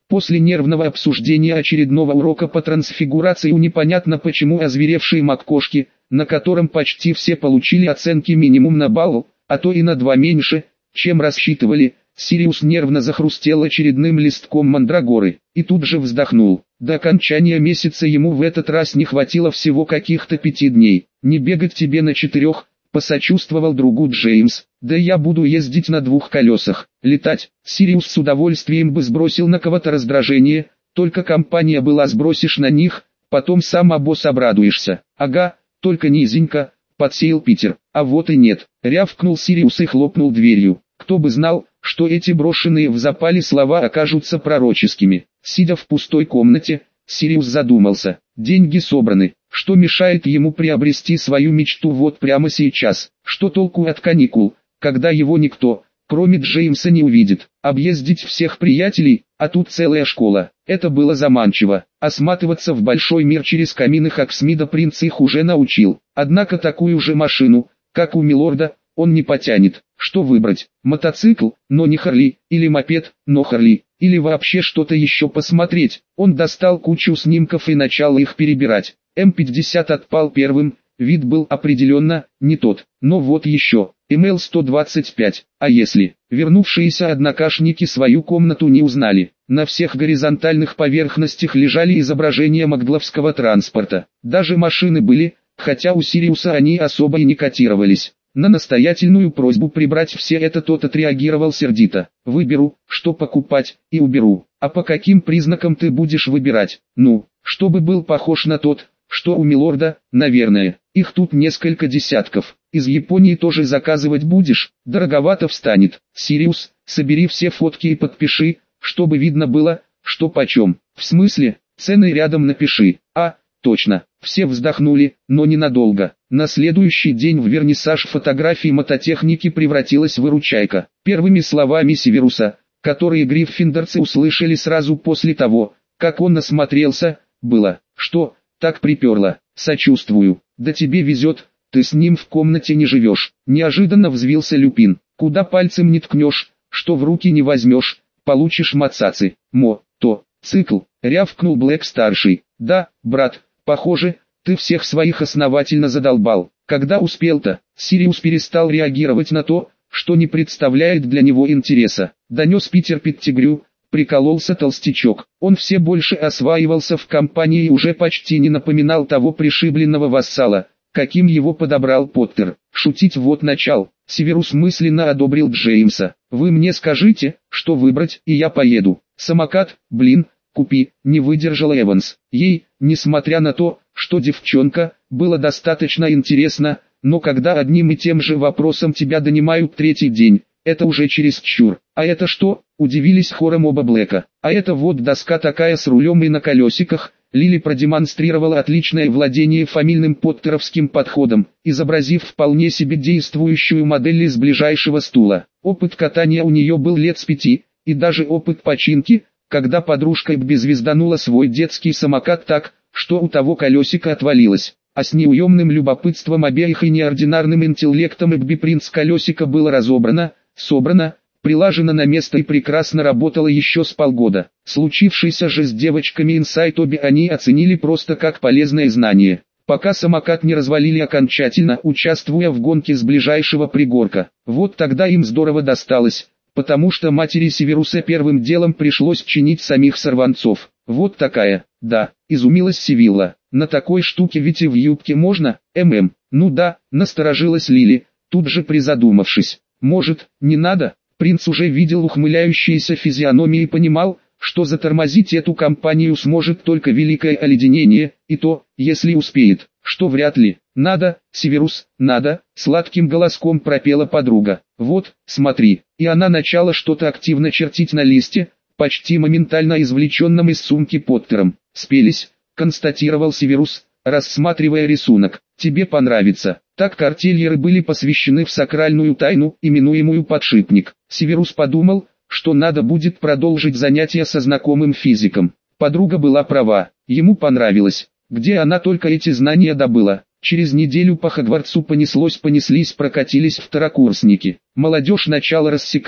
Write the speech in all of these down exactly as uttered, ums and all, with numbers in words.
После нервного обсуждения очередного урока по трансфигурации у непонятно почему озверевшей МакКошки, на котором почти все получили оценки минимум на балл, а то и на два меньше, чем рассчитывали, Сириус нервно захрустел очередным листком мандрагоры, и тут же вздохнул. До окончания месяца ему в этот раз не хватило всего каких-то пяти дней. «Не бегать тебе на четырех», — посочувствовал другу Джеймс. «Да я буду ездить на двух колесах, летать». Сириус с удовольствием бы сбросил на кого-то раздражение, только компания была, сбросишь на них, потом сам обоз обрадуешься. «Ага, только низенько», — подсеял Питер. «А вот и нет», — рявкнул Сириус и хлопнул дверью. Кто бы знал, что эти брошенные в запале слова окажутся пророческими. Сидя в пустой комнате, Сириус задумался. Деньги собраны. Что мешает ему приобрести свою мечту вот прямо сейчас? Что толку от каникул, когда его никто, кроме Джеймса, не увидит? Объездить всех приятелей, а тут целая школа. Это было заманчиво. А сматываться в большой мир через камины Хаксмида принц их уже научил. Однако такую же машину, как у Милорда, он не потянет. Что выбрать? Мотоцикл, но не Харли, или мопед, но Харли, или вообще что-то еще посмотреть? Он достал кучу снимков и начал их перебирать. эм пятьдесят отпал первым, вид был определенно не тот. Но вот еще, эм эл сто двадцать пять, а если? Вернувшиеся однокашники свою комнату не узнали. На всех горизонтальных поверхностях лежали изображения магдловского транспорта. Даже машины были, хотя у Сириуса они особо и не котировались. На настоятельную просьбу прибрать все это тот отреагировал сердито. «Выберу, что покупать, и уберу. А по каким признакам ты будешь выбирать? Ну, чтобы был похож на тот, что у Милорда, наверное. Их тут несколько десятков. Из Японии тоже заказывать будешь? Дороговато встанет. Сириус, собери все фотки и подпиши, чтобы видно было, что почем. В смысле, цены рядом напиши. А, точно». Все вздохнули, но ненадолго. На следующий день в вернисаж фотографий мототехники превратилась в выручайка. Первыми словами Северуса, которые гриффиндорцы услышали сразу после того, как он насмотрелся, было: «Что, так приперло? Сочувствую. Да тебе везет, ты с ним в комнате не живешь». Неожиданно взвился Люпин. «Куда пальцем не ткнешь, что в руки не возьмешь, получишь мацацы». «Мо, то, цикл», рявкнул Блэк-старший. «Да, брат. Похоже, ты всех своих основательно задолбал». Когда успел-то, Сириус перестал реагировать на то, что не представляет для него интереса. Донес Питер Петтигрю, прикололся толстячок. Он все больше осваивался в компании и уже почти не напоминал того пришибленного вассала, каким его подобрал Поттер. Шутить вот начал. Северус мысленно одобрил Джеймса. «Вы мне скажите, что выбрать, и я поеду». «Самокат, блин, купи», не выдержала Эванс. Ей, несмотря на то, что девчонка, было достаточно интересно, но когда одним и тем же вопросом тебя донимают третий день, это уже чересчур. «А это что?» – удивились хором оба Блэка. «А это вот доска такая с рулем и на колесиках». Лили продемонстрировала отличное владение фамильным поттеровским подходом, изобразив вполне себе действующую модель из ближайшего стула. Опыт катания у нее был лет с пяти, и даже опыт починки, когда подружка Эбби звезданула свой детский самокат так, что у того колесико отвалилось. А с неуемным любопытством обеих и неординарным интеллектом Эбби принц колесико было разобрано, собрано, прилажено на место и прекрасно работало еще с полгода. Случившийся же с девочками инсайт обе они оценили просто как полезное знание. Пока самокат не развалили окончательно, участвуя в гонке с ближайшего пригорка. Вот тогда им здорово досталось, потому что матери Северуса первым делом пришлось чинить самих сорванцов. «Вот такая, да», — изумилась Сивилла. «На такой штуке ведь и в юбке можно, мм». «Ну да», — насторожилась Лили, тут же призадумавшись. «Может, не надо?» Принц уже видел ухмыляющиеся физиономии и понимал, что затормозить эту компанию сможет только великое оледенение, и то, если успеет, что вряд ли. «Надо, Северус, надо», — сладким голоском пропела подруга. «Вот, смотри». И она начала что-то активно чертить на листе, почти моментально извлеченном из сумки Поттером. «Спелись», — констатировал Северус, рассматривая рисунок. «Тебе понравится». Так картельеры были посвящены в сакральную тайну, именуемую подшипник. Северус подумал, что надо будет продолжить занятия со знакомым физиком. Подруга была права, ему понравилось. Где она только эти знания добыла? Через неделю по Хогвартсу понеслось-понеслись прокатились второкурсники. Молодежь начала рассекать,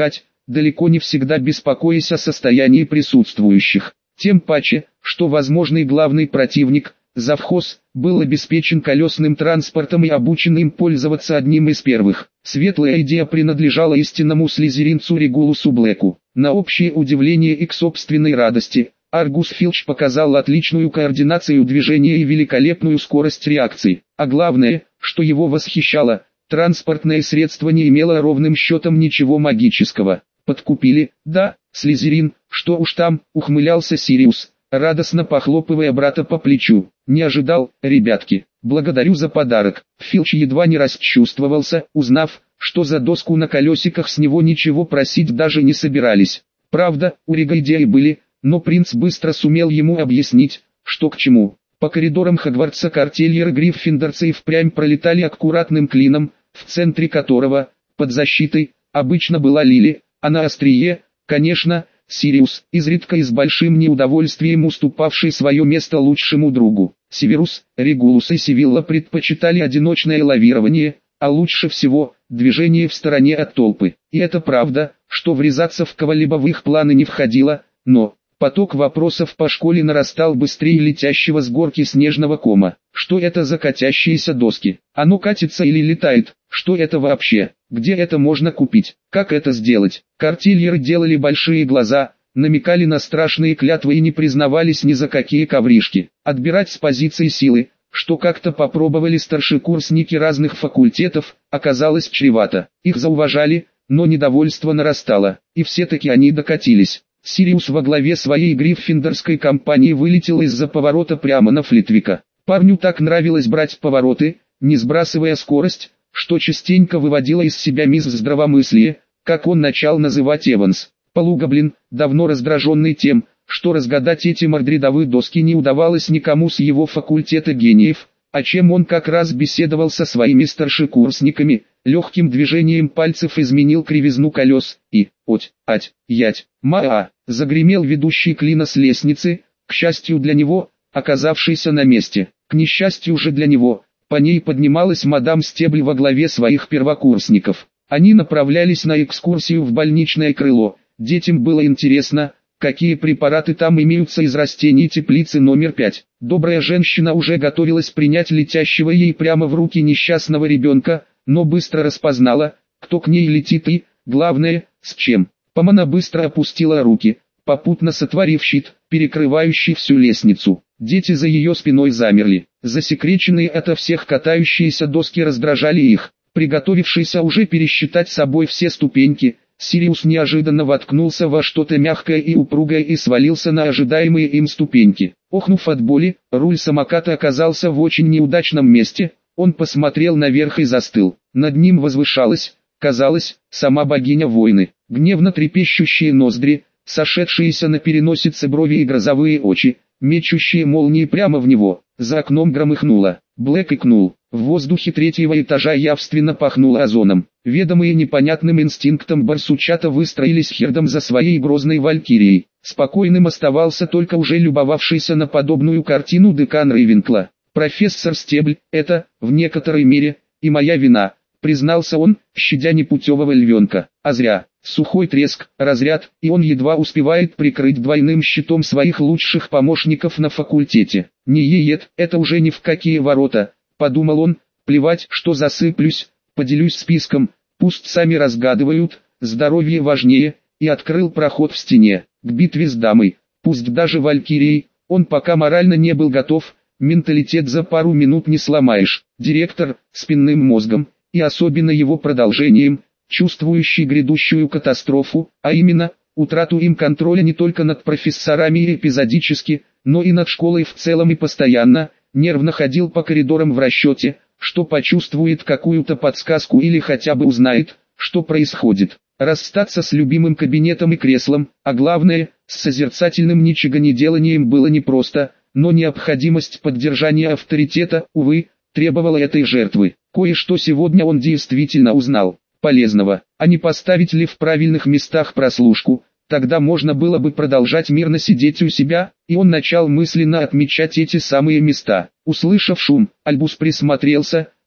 далеко не всегда беспокоясь о состоянии присутствующих. Тем паче, что возможный главный противник, завхоз, был обеспечен колесным транспортом и обучен им пользоваться одним из первых. Светлая идея принадлежала истинному слизеринцу Регулусу Блэку. На общее удивление и к собственной радости, Аргус Филч показал отличную координацию движения и великолепную скорость реакции. А главное, что его восхищало, транспортное средство не имело ровным счетом ничего магического. Подкупили, да, слизерин, что уж там, ухмылялся Сириус, радостно похлопывая брата по плечу. Не ожидал, ребятки, благодарю за подарок. Филч едва не расчувствовался, узнав, что за доску на колесиках с него ничего просить даже не собирались. Правда, у Рига идеи были, но принц быстро сумел ему объяснить, что к чему. По коридорам Хогвартса картельеры гриффиндорцы и впрямь пролетали аккуратным клином, в центре которого, под защитой, обычно была Лили, а на острие, конечно, Сириус, изредка и с большим неудовольствием уступавший свое место лучшему другу. Северус, Регулус и Сивилла предпочитали одиночное лавирование, а лучше всего, движение в стороне от толпы. И это правда, что врезаться в кого-либо в их планы не входило, но поток вопросов по школе нарастал быстрее летящего с горки снежного кома. Что это за катящиеся доски? Оно катится или летает? Что это вообще? Где это можно купить? Как это сделать? Картельеры делали большие глаза, намекали на страшные клятвы и не признавались ни за какие ковришки. Отбирать с позиции силы, что как-то попробовали старшекурсники разных факультетов, оказалось чревато. Их зауважали, но недовольство нарастало, и все-таки они докатились. Сириус во главе своей гриффиндорской компании вылетел из-за поворота прямо на Флитвика. Парню так нравилось брать повороты, не сбрасывая скорость, что частенько выводило из себя мисс здравомыслие, как он начал называть Эванс. Полугоблин, давно раздраженный тем, что разгадать эти мордридовые доски не удавалось никому с его факультета гениев, о чем он как раз беседовал со своими старшекурсниками, легким движением пальцев изменил кривизну колес, и, оть, ать, ять, ма-а, загремел ведущий клина с лестницы, к счастью для него, оказавшийся на месте. К несчастью же для него, по ней поднималась мадам Стебль во главе своих первокурсников. Они направлялись на экскурсию в больничное крыло. Детям было интересно, какие препараты там имеются из растений теплицы номер пять. Добрая женщина уже готовилась принять летящего ей прямо в руки несчастного ребенка, но быстро распознала, кто к ней летит и, главное, с чем. Помана быстро опустила руки, попутно сотворив щит, перекрывающий всю лестницу. Дети за ее спиной замерли. Засекреченные ото всех катающиеся доски раздражали их. Приготовившийся уже пересчитать собой все ступеньки, Сириус неожиданно воткнулся во что-то мягкое и упругое и свалился на ожидаемые им ступеньки. Охнув от боли, руль самоката оказался в очень неудачном месте. Он посмотрел наверх и застыл. Над ним возвышалась, казалось, сама богиня войны. Гневно трепещущие ноздри, сошедшиеся на переносице брови и грозовые очи, мечущие молнии прямо в него. За окном громыхнуло. Блэк икнул. В воздухе третьего этажа явственно пахнуло озоном. Ведомые непонятным инстинктом барсучата выстроились хердом за своей грозной валькирией. Спокойным оставался только уже любовавшийся на подобную картину декан Рейвенкла. «Профессор Стебль, это, в некоторой мере, и моя вина», признался он, щадя непутевого львенка. А зря. Сухой треск, разряд, и он едва успевает прикрыть двойным щитом своих лучших помощников на факультете. Не еет, это уже ни в какие ворота, подумал он, плевать, что засыплюсь, поделюсь списком, пусть сами разгадывают, здоровье важнее, и открыл проход в стене, к битве с дамой, пусть даже валькирией, он пока морально не был готов, менталитет за пару минут не сломаешь. Директор, спинным мозгом, и особенно его продолжением, чувствующий грядущую катастрофу, а именно, утрату им контроля не только над профессорами и эпизодически, но и над школой в целом и постоянно, нервно ходил по коридорам в расчете, что почувствует какую-то подсказку или хотя бы узнает, что происходит. Расстаться с любимым кабинетом и креслом, а главное, с созерцательным ничегонеделанием было непросто, но необходимость поддержания авторитета, увы, требовала этой жертвы. Кое-что сегодня он действительно узнал полезного, а не поставить ли в правильных местах прослушку, тогда можно было бы продолжать мирно сидеть у себя, и он начал мысленно отмечать эти самые места. Услышав шум, Альбус присмотрелся,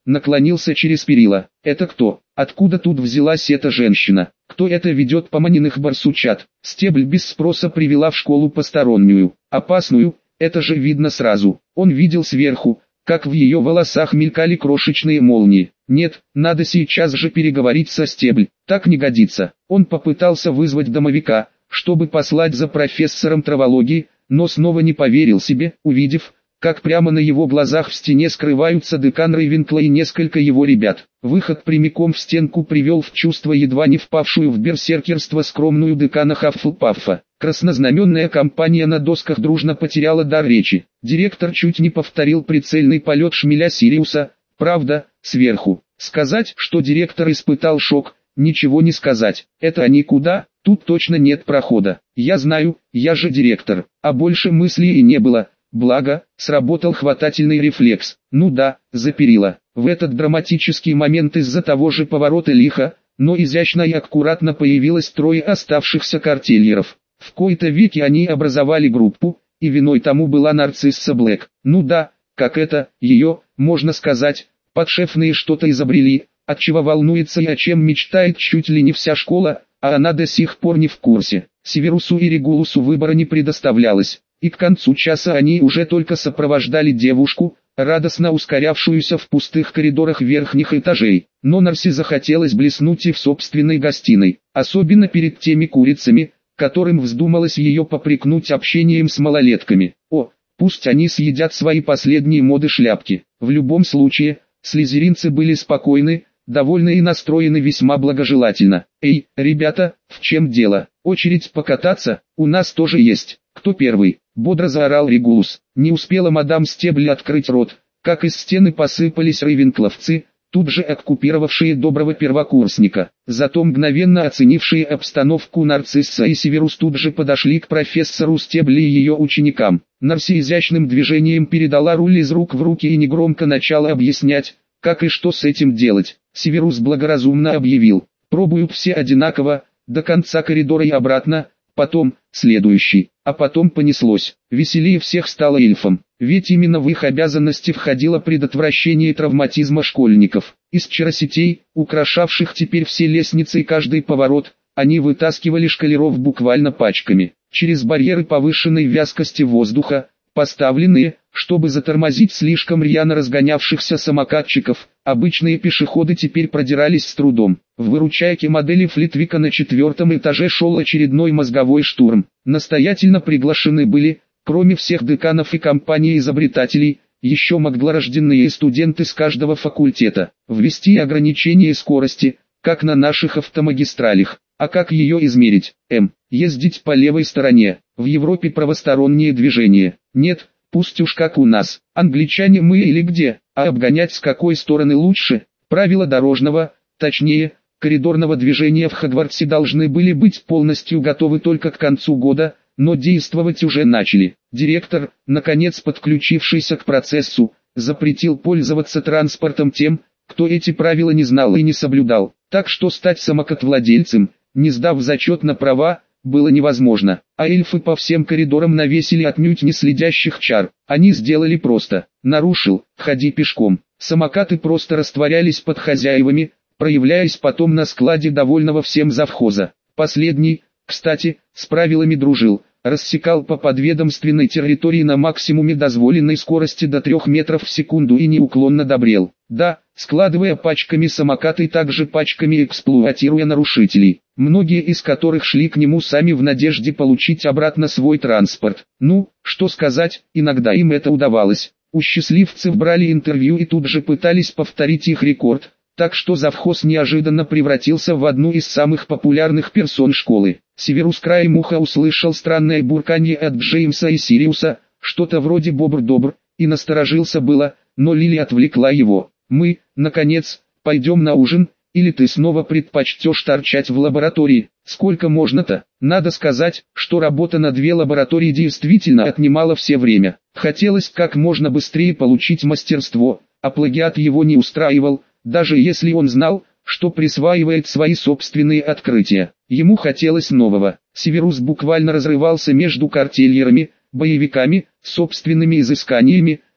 наклонился через перила. «Это кто? Откуда тут взялась эта женщина? Кто это ведет поманенных барсучат?» Стебль без спроса привела в школу постороннюю, опасную, это же видно сразу. Он видел сверху, как в ее волосах мелькали крошечные молнии. Нет, надо сейчас же переговорить со Стебль, так не годится. Он попытался вызвать домовика, чтобы послать за профессором травологии, но снова не поверил себе, увидев, как прямо на его глазах в стене скрываются декан Рейвенкла и несколько его ребят. Выход прямиком в стенку привел в чувство едва не впавшую в берсеркерство скромную декана Хаффлпаффа. Краснознаменная компания на досках дружно потеряла дар речи. Директор чуть не повторил прицельный полет шмеля Сириуса, правда, сверху. Сказать, что директор испытал шок, ничего не сказать. Это они куда? Тут точно нет прохода. Я знаю, я же директор. А больше мыслей и не было. Благо, сработал хватательный рефлекс. Ну да, за перила. В этот драматический момент из-за того же поворота лихо, но изящно и аккуратно появилось трое оставшихся картельеров. В кои-то веки они образовали группу, и виной тому была нарцисса Блэк. Ну да, как это, ее, можно сказать, подшефные что-то изобрели, отчего волнуется и о чем мечтает чуть ли не вся школа, а она до сих пор не в курсе. Северусу и Регулусу выбора не предоставлялось, и к концу часа они уже только сопровождали девушку, радостно ускорявшуюся в пустых коридорах верхних этажей. Но Нарсе захотелось блеснуть и в собственной гостиной, особенно перед теми курицами, которым вздумалось ее попрекнуть общением с малолетками. О, пусть они съедят свои последние моды шляпки. В любом случае, слизеринцы были спокойны, довольны и настроены весьма благожелательно. «Эй, ребята, в чем дело? Очередь покататься? У нас тоже есть. Кто первый?» — бодро заорал Регулус. Не успела мадам Стебль открыть рот, как из стены посыпались рейвенкловцы, тут же оккупировавшие доброго первокурсника. Зато мгновенно оценившие обстановку Нарцисса и Северус тут же подошли к профессору Стебли и ее ученикам. Нарси изящным движением передала руль из рук в руки и негромко начала объяснять, как и что с этим делать. Северус благоразумно объявил: «Пробуют все одинаково, до конца коридора и обратно, потом, следующий». А потом понеслось. Веселее всех стало эльфам, ведь именно в их обязанности входило предотвращение травматизма школьников. Из чаросетей, украшавших теперь все лестницы и каждый поворот, они вытаскивали школяров буквально пачками. Через барьеры повышенной вязкости воздуха, поставленные, чтобы затормозить слишком рьяно разгонявшихся самокатчиков, обычные пешеходы теперь продирались с трудом. В выручайке модели Флитвика на четвертом этаже шел очередной мозговой штурм. Настоятельно приглашены были, кроме всех деканов и компании изобретателей, еще маглорожденные студенты с каждого факультета. Ввести ограничение скорости, как на наших автомагистралях. А как ее измерить? М. Ездить по левой стороне. В Европе правостороннее движение. Нет, пусть уж как у нас. Англичане мы или где? А обгонять с какой стороны лучше? Правила дорожного, точнее, коридорного движения в Хогвартсе должны были быть полностью готовы только к концу года, но действовать уже начали. Директор, наконец подключившийся к процессу, запретил пользоваться транспортом тем, кто эти правила не знал и не соблюдал. Так что стать самокатвладельцем, не сдав зачет на права, было невозможно. А эльфы по всем коридорам навесили отнюдь не следящих чар. Они сделали просто: нарушил, ходи пешком. Самокаты просто растворялись под хозяевами, проявляясь потом на складе довольного всем завхоза. Последний, кстати, с правилами дружил, рассекал по подведомственной территории на максимуме дозволенной скорости до трёх метров в секунду и неуклонно добрел. Да, складывая пачками самокаты и также пачками эксплуатируя нарушителей, многие из которых шли к нему сами в надежде получить обратно свой транспорт. Ну, что сказать, иногда им это удавалось. У счастливцев брали интервью и тут же пытались повторить их рекорд, так что завхоз неожиданно превратился в одну из самых популярных персон школы. Северус краем уха услышал странное бурканье от Джеймса и Сириуса, что-то вроде «бобр-добр», и насторожился было, но Лили отвлекла его. «Мы, наконец, пойдем на ужин, или ты снова предпочтешь торчать в лаборатории? Сколько можно-то?» Надо сказать, что работа на две лаборатории действительно отнимала все время. Хотелось как можно быстрее получить мастерство, а плагиат его не устраивал, даже если он знал, что присваивает свои собственные открытия. Ему хотелось нового. Северус буквально разрывался между картельерами, боевиками, собственными изысканиями,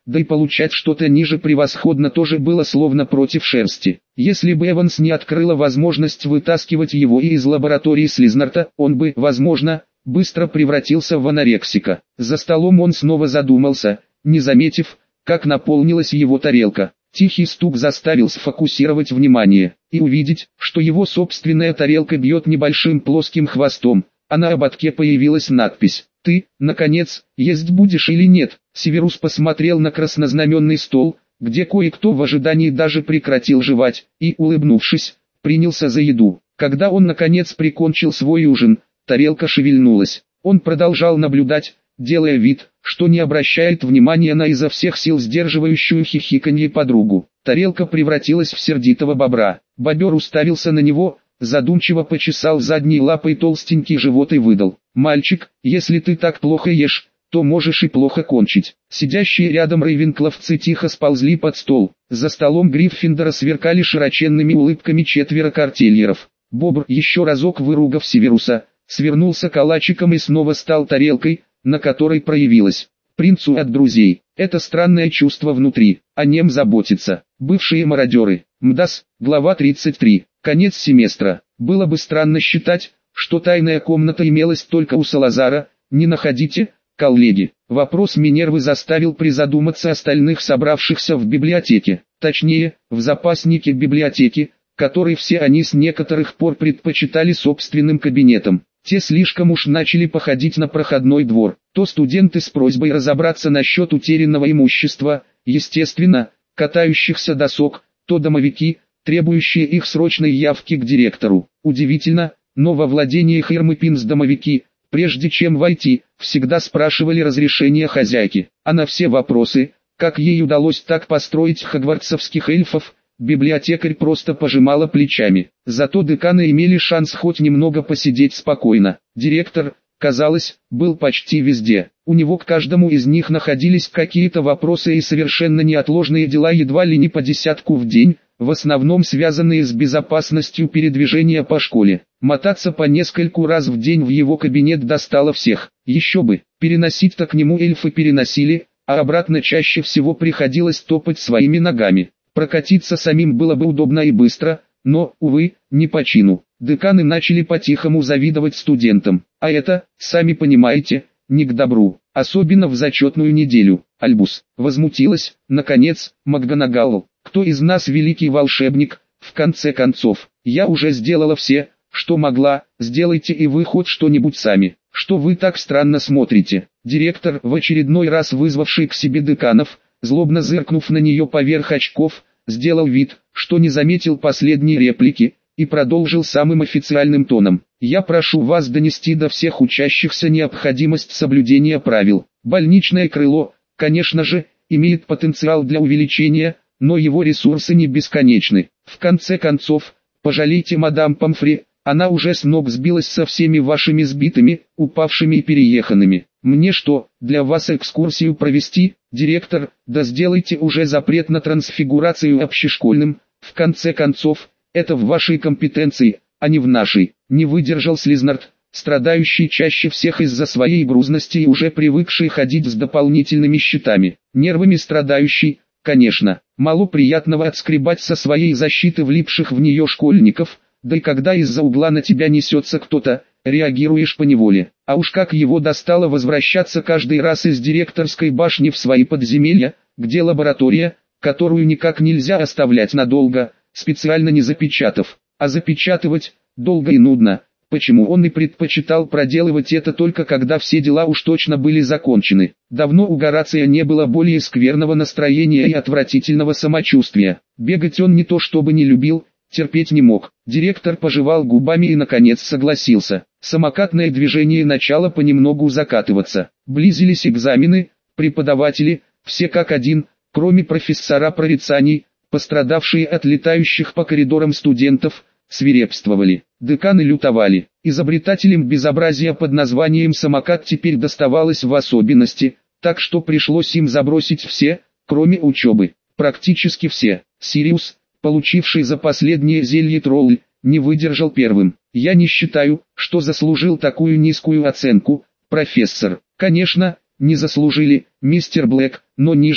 да и получать что-то ниже превосходно тоже было словно против шерсти. Если бы Эванс не открыла возможность вытаскивать его и из лаборатории Слизнарта, он бы, возможно, быстро превратился в анорексика. За столом он снова задумался, не заметив, как наполнилась его тарелка. Тихий стук заставил сфокусировать внимание и увидеть, что его собственная тарелка бьет небольшим плоским хвостом, а на ободке появилась надпись: «Ты, наконец, есть будешь или нет?» Северус посмотрел на краснознаменный стол, где кое-кто в ожидании даже прекратил жевать, и, улыбнувшись, принялся за еду. Когда он наконец прикончил свой ужин, тарелка шевельнулась. Он продолжал наблюдать, делая вид, что не обращает внимания на изо всех сил сдерживающую хихиканье подругу. Тарелка превратилась в сердитого бобра. Бобер уставился на него, задумчиво почесал задней лапой толстенький живот и выдал: «Мальчик, если ты так плохо ешь, то можешь и плохо кончить». Сидящие рядом рейвенкловцы тихо сползли под стол. За столом Гриффиндора сверкали широченными улыбками четверо картельеров. Бобр, еще разок выругав Северуса, свернулся калачиком и снова стал тарелкой, на которой проявилось: «Принцу от друзей». Это странное чувство внутри, о нем заботится. Бывшие мародеры. МДАС, глава тридцать три. Конец семестра. Было бы странно считать, что тайная комната имелась только у Салазара, не находите, коллеги? Вопрос Минервы заставил призадуматься остальных собравшихся в библиотеке, точнее, в запаснике библиотеки, который все они с некоторых пор предпочитали собственным кабинетом. Те слишком уж начали походить на проходной двор. То студенты с просьбой разобраться насчет утерянного имущества, естественно, катающихся досок, то домовики, требующие их срочной явки к директору. Удивительно, но во владениях Ирмы Пинс домовики, прежде чем войти, всегда спрашивали разрешения хозяйки. А на все вопросы, как ей удалось так построить хогвартсовских эльфов, библиотекарь просто пожимала плечами. Зато деканы имели шанс хоть немного посидеть спокойно. Директор, казалось, был почти везде. У него к каждому из них находились какие-то вопросы и совершенно неотложные дела едва ли не по десятку в день, в основном связанные с безопасностью передвижения по школе. Мотаться по нескольку раз в день в его кабинет достало всех. Еще бы, переносить-то к нему эльфы переносили, а обратно чаще всего приходилось топать своими ногами. Прокатиться самим было бы удобно и быстро, но, увы, не по чину. Деканы начали по-тихому завидовать студентам, а это, сами понимаете, не к добру, особенно в зачетную неделю. Альбус возмутилась, наконец, МакГонагал: «Кто из нас великий волшебник? В конце концов, я уже сделала все, что могла, сделайте и вы хоть что-нибудь сами. Что вы так странно смотрите?» Директор, в очередной раз вызвавший к себе деканов, злобно зыркнув на нее поверх очков, сделал вид, что не заметил последней реплики, и продолжил самым официальным тоном: «Я прошу вас донести до всех учащихся необходимость соблюдения правил. Больничное крыло, конечно же, имеет потенциал для увеличения, но его ресурсы не бесконечны. В конце концов, пожалейте мадам Помфри, она уже с ног сбилась со всеми вашими сбитыми, упавшими и перееханными. Мне что, для вас экскурсию провести, директор? Да сделайте уже запрет на трансфигурацию общешкольным, в конце концов, это в вашей компетенции, а не в нашей». Не выдержал Слизнард, страдающий чаще всех из-за своей грузности и уже привыкший ходить с дополнительными щитами. Нервами страдающий, конечно, мало приятного отскребать со своей защиты влипших в нее школьников, да и когда из-за угла на тебя несется кто-то, реагируешь поневоле. А уж как его достало возвращаться каждый раз из директорской башни в свои подземелья, где лаборатория, которую никак нельзя оставлять надолго, специально не запечатав, а запечатывать долго и нудно. Почему он и предпочитал проделывать это только когда все дела уж точно были закончены. Давно у Горация не было более скверного настроения и отвратительного самочувствия. Бегать он не то чтобы не любил, терпеть не мог. Директор пожевал губами и наконец согласился. Самокатное движение начало понемногу закатываться. Близились экзамены, преподаватели, все как один, кроме профессора прорицаний, пострадавшие от летающих по коридорам студентов, свирепствовали. Деканы лютовали. Изобретателям безобразия под названием самокат теперь доставалось в особенности, так что пришлось им забросить все, кроме учебы. Практически все. Сириус, получивший за последнее зелье тролль, не выдержал первым. «Я не считаю, что заслужил такую низкую оценку, профессор». «Конечно, не заслужили, мистер Блэк, но ниже,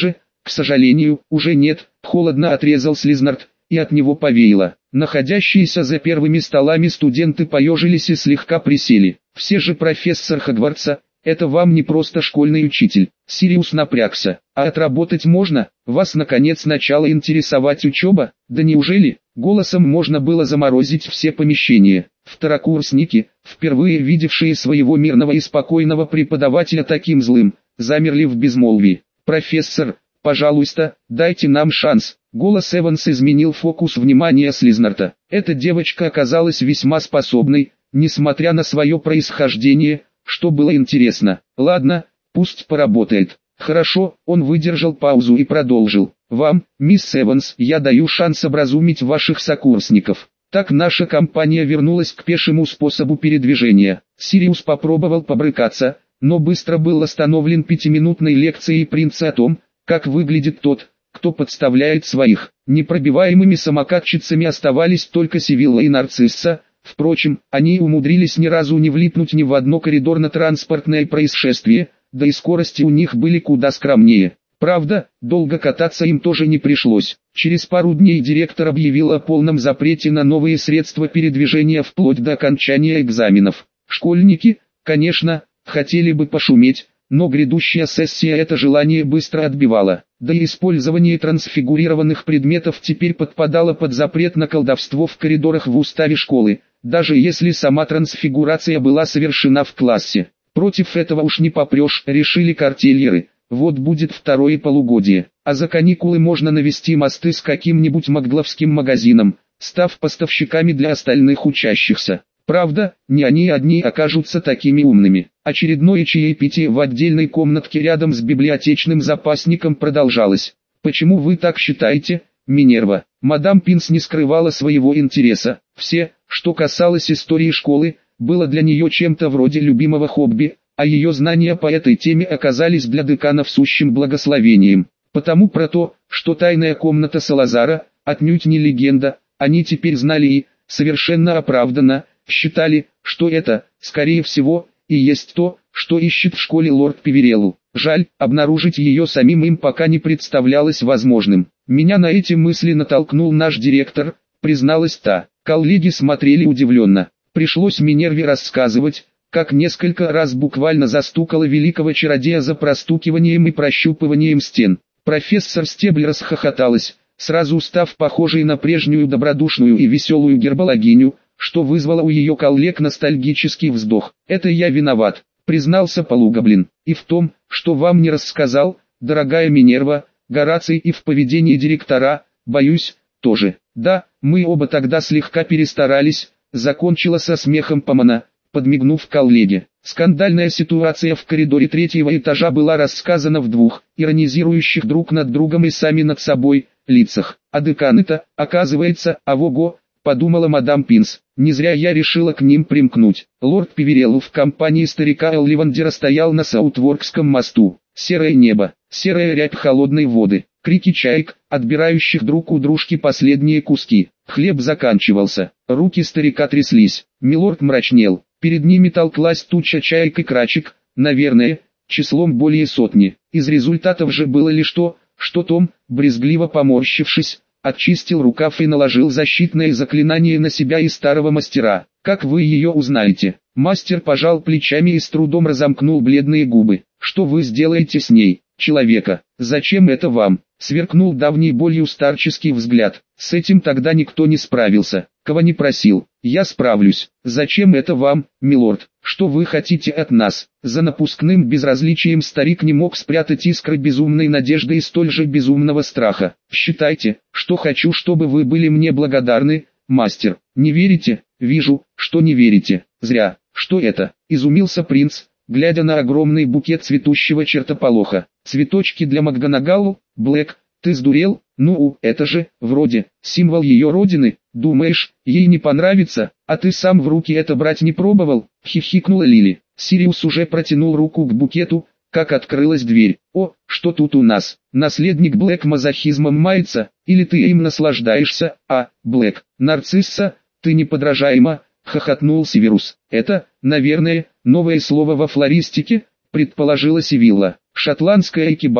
К сожалению, уже нет, холодно отрезал Слизнард, и от него повеяло. Находящиеся за первыми столами студенты поежились и слегка присели. Все же профессор Хогвартса, это вам не просто школьный учитель. Сириус напрягся. А отработать можно? Вас наконец начала интересовать учеба? Да неужели? Голосом можно было заморозить все помещения. Второкурсники, впервые видевшие своего мирного и спокойного преподавателя таким злым, замерли в безмолвии. «Профессор, пожалуйста, дайте нам шанс». Голос Эванс изменил фокус внимания Слизнарда. Эта девочка оказалась весьма способной, несмотря на свое происхождение, что было интересно. Ладно, пусть поработает. Хорошо, он выдержал паузу и продолжил. Вам, мисс Эванс, я даю шанс образумить ваших сокурсников. Так наша компания вернулась к пешему способу передвижения. Сириус попробовал побрыкаться, но быстро был остановлен пятиминутной лекцией принца о том, как выглядит тот, кто подставляет своих. Непробиваемыми самокатчицами оставались только Сивилла и Нарцисса. Впрочем, они умудрились ни разу не влипнуть ни в одно коридорно-транспортное происшествие, да и скорости у них были куда скромнее. Правда, долго кататься им тоже не пришлось. Через пару дней директор объявил о полном запрете на новые средства передвижения вплоть до окончания экзаменов. Школьники, конечно, хотели бы пошуметь, но грядущая сессия это желание быстро отбивала. Да и использование трансфигурированных предметов теперь подпадало под запрет на колдовство в коридорах в уставе школы, даже если сама трансфигурация была совершена в классе. Против этого уж не попрешь, решили картельеры. Вот будет второе полугодие, а за каникулы можно навести мосты с каким-нибудь макгловским магазином, став поставщиками для остальных учащихся. Правда, не они одни окажутся такими умными. Очередное чаепитие в отдельной комнатке рядом с библиотечным запасником продолжалось. «Почему вы так считаете, Минерва?» Мадам Пинс не скрывала своего интереса. Все, что касалось истории школы, было для нее чем-то вроде любимого хобби, а ее знания по этой теме оказались для деканов сущим благословением. Потому про то, что тайная комната Салазара, отнюдь не легенда, они теперь знали и, совершенно оправданно, считали, что это, скорее всего, и есть то, что ищет в школе лорд Певереллу. Жаль, обнаружить ее самим им пока не представлялось возможным. Меня на эти мысли натолкнул наш директор, призналась та. Коллеги смотрели удивленно. Пришлось Минерве рассказывать, как несколько раз буквально застукала великого чародея за простукиванием и прощупыванием стен. Профессор Стебль расхохоталась, сразу став похожей на прежнюю добродушную и веселую гербологиню, что вызвало у ее коллег ностальгический вздох. «Это я виноват», — признался Полугоблин, — «и в том, что вам не рассказал, дорогая Минерва, Гораций, и в поведении директора, боюсь, тоже. Да, мы оба тогда слегка перестарались», — закончила со смехом Помона, подмигнув коллеге. Скандальная ситуация в коридоре третьего этажа была рассказана в двух, иронизирующих друг над другом и сами над собой, лицах. А деканы-то, оказывается, авого, подумала мадам Пинс. Не зря я решила к ним примкнуть. Лорд Певереллу в компании старика Элливандера стоял на Саутворкском мосту. Серое небо, серая рябь холодной воды, крики чаек, отбирающих друг у дружки последние куски. Хлеб заканчивался, руки старика тряслись, милорд мрачнел. Перед ними толклась туча чаек и крачек, наверное, числом более сотни. Из результатов же было лишь то, что Том, брезгливо поморщившись, очистил рукав и наложил защитное заклинание на себя и старого мастера. «Как вы ее узнаете?» Мастер пожал плечами и с трудом разомкнул бледные губы. «Что вы сделаете с ней, человека? Зачем это вам?» Сверкнул давней болью старческий взгляд. «С этим тогда никто не справился. Кого не просил, я справлюсь. Зачем это вам, милорд? Что вы хотите от нас?» За напускным безразличием старик не мог спрятать искры безумной надежды и столь же безумного страха. «Считайте, что хочу, чтобы вы были мне благодарны, мастер. Не верите? Вижу, что не верите. Зря. Что это?» — изумился принц, глядя на огромный букет цветущего чертополоха. «Цветочки для МакГонагалл? Блэк, ты сдурел? Ну, это же, вроде, символ ее родины. Думаешь, ей не понравится, а ты сам в руки это брать не пробовал?» — хихикнула Лили. Сириус уже протянул руку к букету, как открылась дверь. «О, что тут у нас? Наследник Блэк мазохизмом мается, или ты им наслаждаешься, а, Блэк, Нарцисса, ты неподражаема?» — хохотнул Северус. «Это, наверное, новое слово во флористике», — предположила Сивилла. «Шотландская икебана.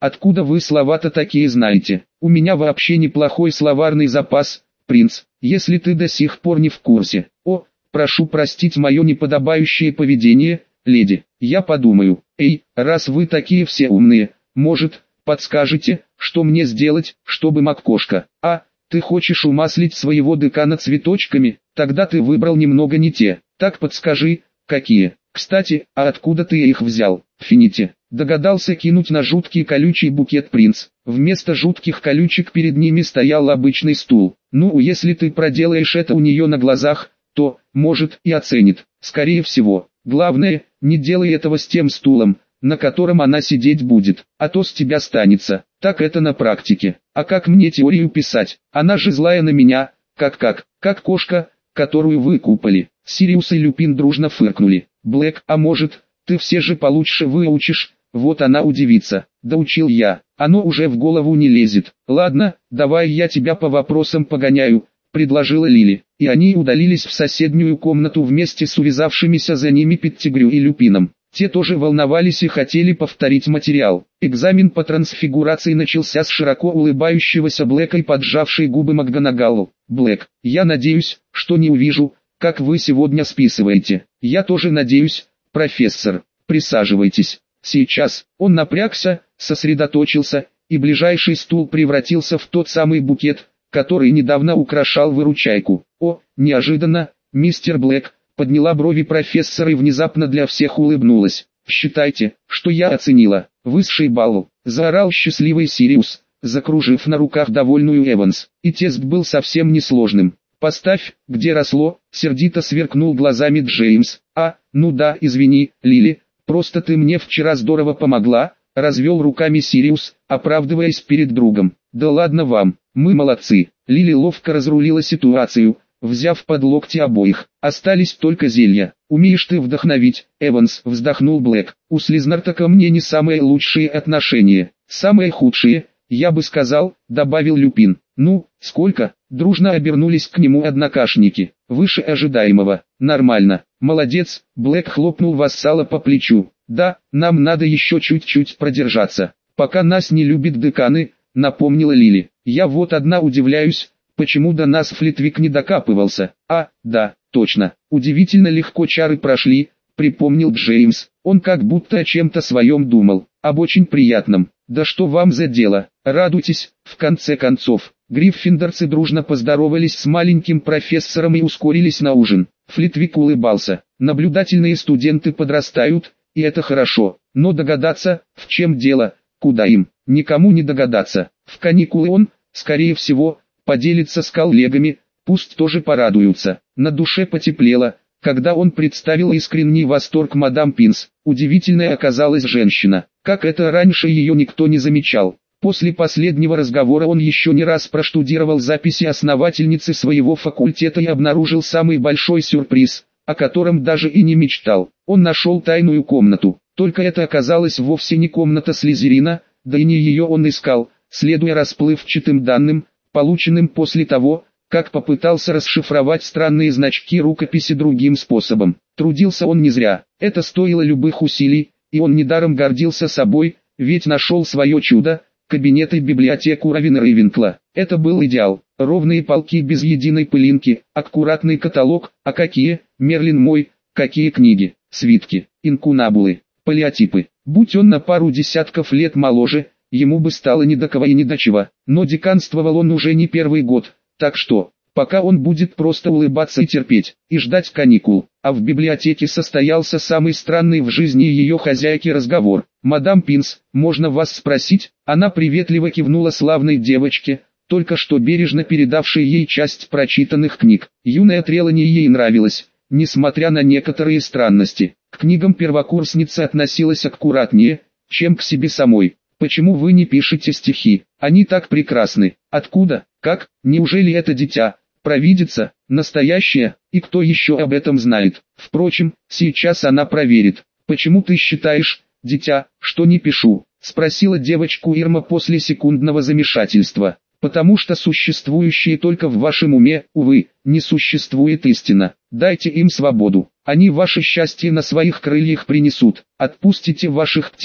Откуда вы слова-то такие знаете? У меня вообще неплохой словарный запас, принц, если ты до сих пор не в курсе. О, прошу простить мое неподобающее поведение, леди, я подумаю. Эй, раз вы такие все умные, может, подскажете, что мне сделать, чтобы Маккошка? А, ты хочешь умаслить своего декана цветочками? Тогда ты выбрал немного не те. Так подскажи, какие? Кстати, а откуда ты их взял? Фините. Догадался кинуть на жуткий колючий букет принц. Вместо жутких колючек перед ними стоял обычный стул. Ну, если ты проделаешь это у нее на глазах, то, может, и оценит. Скорее всего. Главное, не делай этого с тем стулом, на котором она сидеть будет, а то с тебя станется. Так это на практике. А как мне теорию писать? Она же злая на меня, как-как, как кошка, которую вы купали. Сириус и Люпин дружно фыркнули. Блэк, а может, ты все же получше выучишь? Вот она удивится. Да учил я, оно уже в голову не лезет. Ладно, давай я тебя по вопросам погоняю, предложила Лили. И они удалились в соседнюю комнату вместе с увязавшимися за ними Петтигрю и Люпином. Те тоже волновались и хотели повторить материал. Экзамен по трансфигурации начался с широко улыбающегося Блэка и поджавшей губы МакГонагалл. Блэк, я надеюсь, что не увижу, как вы сегодня списываете. Я тоже надеюсь, профессор. Присаживайтесь. Сейчас. Он напрягся, сосредоточился, и ближайший стул превратился в тот самый букет, который недавно украшал выручайку. О, неожиданно, мистер Блэк, подняла брови профессора и внезапно для всех улыбнулась. «Считайте, что я оценила. Высший балл», — заорал счастливый Сириус, закружив на руках довольную Эванс. И тест был совсем несложным. «Поставь, где росло», — сердито сверкнул глазами Джеймс. «А, ну да, извини, Лили, просто ты мне вчера здорово помогла», — развел руками Сириус, оправдываясь перед другом. «Да ладно вам, мы молодцы». Лили ловко разрулила ситуацию, взяв под локти обоих. Остались только зелья. «Умеешь ты вдохновить, Эванс», — вздохнул Блэк. «У Слизнарта ко мне не самые лучшие отношения. Самые худшие, я бы сказал», — добавил Люпин. «Ну, сколько?» — дружно обернулись к нему однокашники. «Выше ожидаемого. Нормально. Молодец», — Блэк хлопнул вассала по плечу. «Да, нам надо еще чуть-чуть продержаться. Пока нас не любят деканы», — напомнила Лили. «Я вот одна удивляюсь, почему до нас Флитвик не докапывался?» «А, да, точно. Удивительно легко чары прошли», — припомнил Джеймс. Он как будто о чем-то своем думал, об очень приятном. «Да что вам за дело? Радуйтесь», в конце концов. Гриффиндорцы дружно поздоровались с маленьким профессором и ускорились на ужин. Флитвик улыбался. Наблюдательные студенты подрастают, и это хорошо. Но догадаться, в чем дело, куда им, никому не догадаться. В каникулы он, скорее всего, поделится с коллегами, пусть тоже порадуются. На душе потеплело, когда он представил искренний восторг мадам Пинс. Удивительная оказалась женщина, как это раньше ее никто не замечал. После последнего разговора он еще не раз проштудировал записи основательницы своего факультета и обнаружил самый большой сюрприз, о котором даже и не мечтал. Он нашел тайную комнату, только это оказалось вовсе не комната Слизерина, да и не ее он искал, следуя расплывчатым данным, полученным после того, как попытался расшифровать странные значки рукописи другим способом. Трудился он не зря, это стоило любых усилий, и он недаром гордился собой, ведь нашел свое чудо, кабинет и библиотеку Равина Рейвенкла. Это был идеал, ровные полки без единой пылинки, аккуратный каталог, а какие, Мерлин мой, какие книги, свитки, инкунабулы, паллиатипы. Будь он на пару десятков лет моложе, ему бы стало ни до кого и ни до чего, но деканствовал он уже не первый год, так что, пока он будет просто улыбаться и терпеть, и ждать каникул. А в библиотеке состоялся самый странный в жизни ее хозяйки разговор. «Мадам Пинс, можно вас спросить?» Она приветливо кивнула славной девочке, только что бережно передавшей ей часть прочитанных книг. Юная Трелани ей нравилась, несмотря на некоторые странности. К книгам первокурсница относилась аккуратнее, чем к себе самой. «Почему вы не пишете стихи? Они так прекрасны. Откуда? Как? Неужели это дитя? Провидица? Настоящая? И кто еще об этом знает? Впрочем, сейчас она проверит. Почему ты считаешь, дитя, что не пишу?» — спросила девочку Ирма после секундного замешательства. «Потому что существующие только в вашем уме, увы, не существует истина. Дайте им свободу. Они ваше счастье на своих крыльях принесут. Отпустите ваших птиц,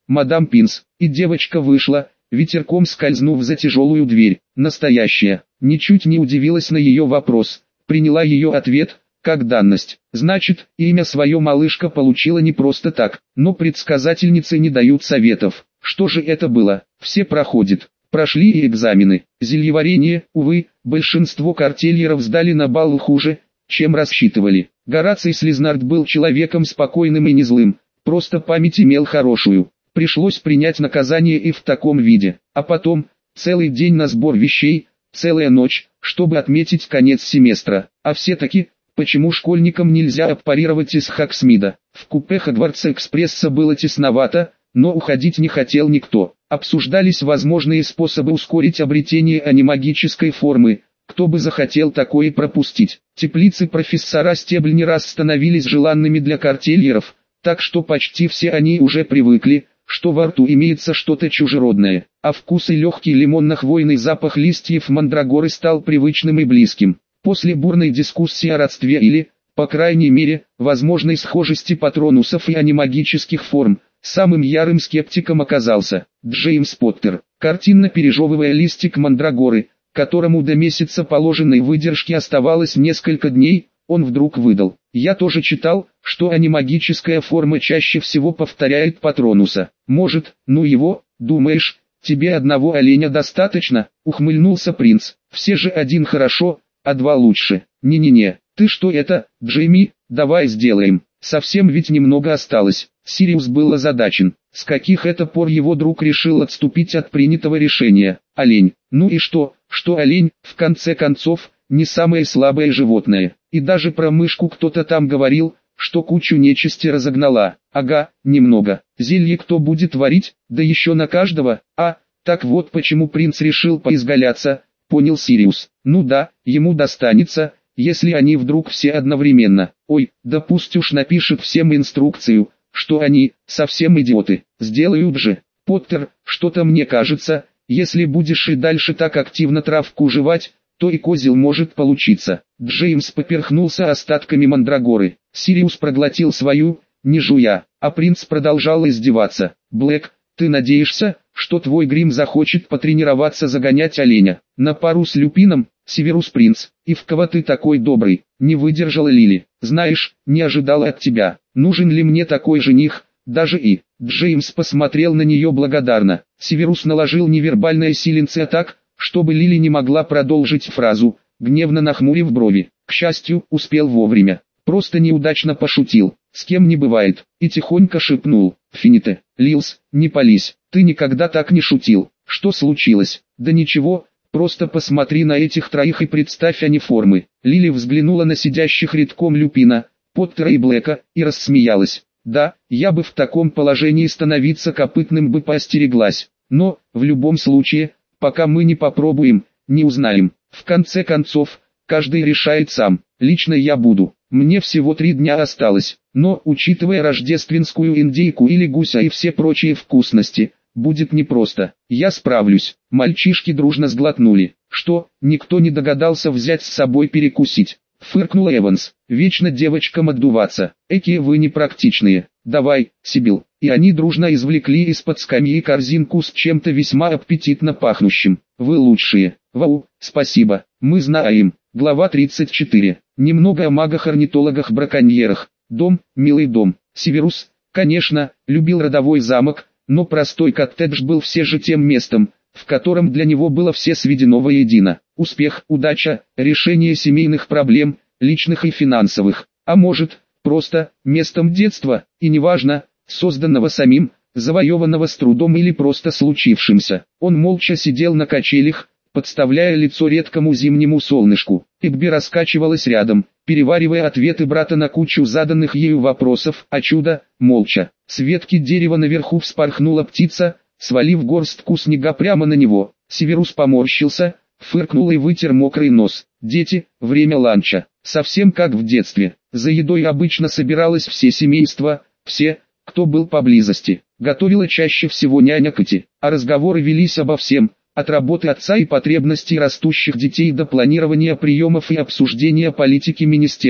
мадам Пинс, и девочка вышла, ветерком скользнув за тяжелую дверь. Настоящая, ничуть не удивилась на ее вопрос, приняла ее ответ как данность. Значит, имя свое малышка получила не просто так, но предсказательницы не дают советов. Что же это было? Все проходят. Прошли и экзамены. Зельеварение, увы, большинство картельеров сдали на балл хуже, чем рассчитывали. Гораций Слизнард был человеком спокойным и не злым, просто память имел хорошую. Пришлось принять наказание и в таком виде. А потом, целый день на сбор вещей, целая ночь, чтобы отметить конец семестра. А все-таки, почему школьникам нельзя аппарировать из Хаксмида? В купе Хогвартс-экспресса было тесновато, но уходить не хотел никто. Обсуждались возможные способы ускорить обретение анимагической формы. Кто бы захотел такое пропустить? Теплицы профессора Стебль не раз становились желанными для картельеров, так что почти все они уже привыкли, что во рту имеется что-то чужеродное, а вкус и легкий лимонно-хвойный запах листьев мандрагоры стал привычным и близким. После бурной дискуссии о родстве или, по крайней мере, возможной схожести патронусов и анимагических форм, самым ярым скептиком оказался Джеймс Поттер. Картинно пережевывая листик мандрагоры, которому до месяца положенной выдержки оставалось несколько дней, он вдруг выдал: «Я тоже читал, что анимагическая форма чаще всего повторяет патронуса. Может, ну его, думаешь, тебе одного оленя достаточно?» — ухмыльнулся принц. «Все же один хорошо, а два лучше. Не-не-не, ты что это, Джейми, давай сделаем. Совсем ведь немного осталось». Сириус был озадачен. С каких это пор его друг решил отступить от принятого решения? Олень. Ну и что, что олень, в конце концов, не самое слабое животное. И даже про мышку кто-то там говорил, что кучу нечисти разогнала. Ага, немного. Зелье кто будет варить, да еще на каждого? А, так вот почему принц решил поизгаляться, понял Сириус. Ну да, ему достанется, если они вдруг все одновременно. Ой, да пусть уж напишет всем инструкцию, что они, совсем идиоты, сделают же. Поттер, что-то мне кажется, если будешь и дальше так активно травку жевать, то и козел может получиться. Джеймс поперхнулся остатками мандрагоры. Сириус проглотил свою, не жуя, а принц продолжал издеваться. Блэк, ты надеешься, что твой грим захочет потренироваться загонять оленя на пару с Люпином? Северус принц, и в кого ты такой добрый? Не выдержала Лили. Знаешь, не ожидала от тебя. Нужен ли мне такой жених? Даже и... Джеймс посмотрел на нее благодарно. Северус наложил невербальное силенце так, чтобы Лили не могла продолжить фразу, гневно нахмурив брови. К счастью, успел вовремя. Просто неудачно пошутил, с кем не бывает, и тихонько шепнул: «Фините, Лилс, не пались, ты никогда так не шутил. Что случилось?» «Да ничего, просто посмотри на этих троих и представь они формы». Лили взглянула на сидящих редком Люпина, Поттера и Блэка, и рассмеялась. «Да, я бы в таком положении становиться копытным бы поостереглась, но, в любом случае, пока мы не попробуем, не узнаем. В конце концов, каждый решает сам. Лично я буду. Мне всего три дня осталось, но, учитывая рождественскую индейку или гуся и все прочие вкусности, будет непросто. Я справлюсь». Мальчишки дружно сглотнули. «Что, никто не догадался взять с собой перекусить?» — фыркнула Эванс. «Вечно девочкам отдуваться. Экие вы непрактичные. Давай, Сибил». И они дружно извлекли из-под скамьи корзинку с чем-то весьма аппетитно пахнущим. «Вы лучшие». «Вау, спасибо, мы знаем». Глава тридцать четыре. Немного о магах-орнитологах-браконьерах. Дом, милый дом. Северус, конечно, любил родовой замок, но простой коттедж был все же тем местом, в котором для него было все сведено воедино. Успех, удача, решение семейных проблем, личных и финансовых. А может, просто местом детства, и неважно, созданного самим, завоеванного с трудом или просто случившимся. Он молча сидел на качелях, подставляя лицо редкому зимнему солнышку. Игби раскачивалась рядом, переваривая ответы брата на кучу заданных ею вопросов, а чудо, молча. С ветки дерева наверху вспорхнула птица, свалив горстку снега прямо на него. Северус поморщился, фыркнул и вытер мокрый нос. «Дети, время ланча. Совсем как в детстве. За едой обычно собиралось все семейство, все, кто был поблизости. Готовила чаще всего няня Кэти, а разговоры велись обо всем, от работы отца и потребностей растущих детей до планирования приемов и обсуждения политики министерств.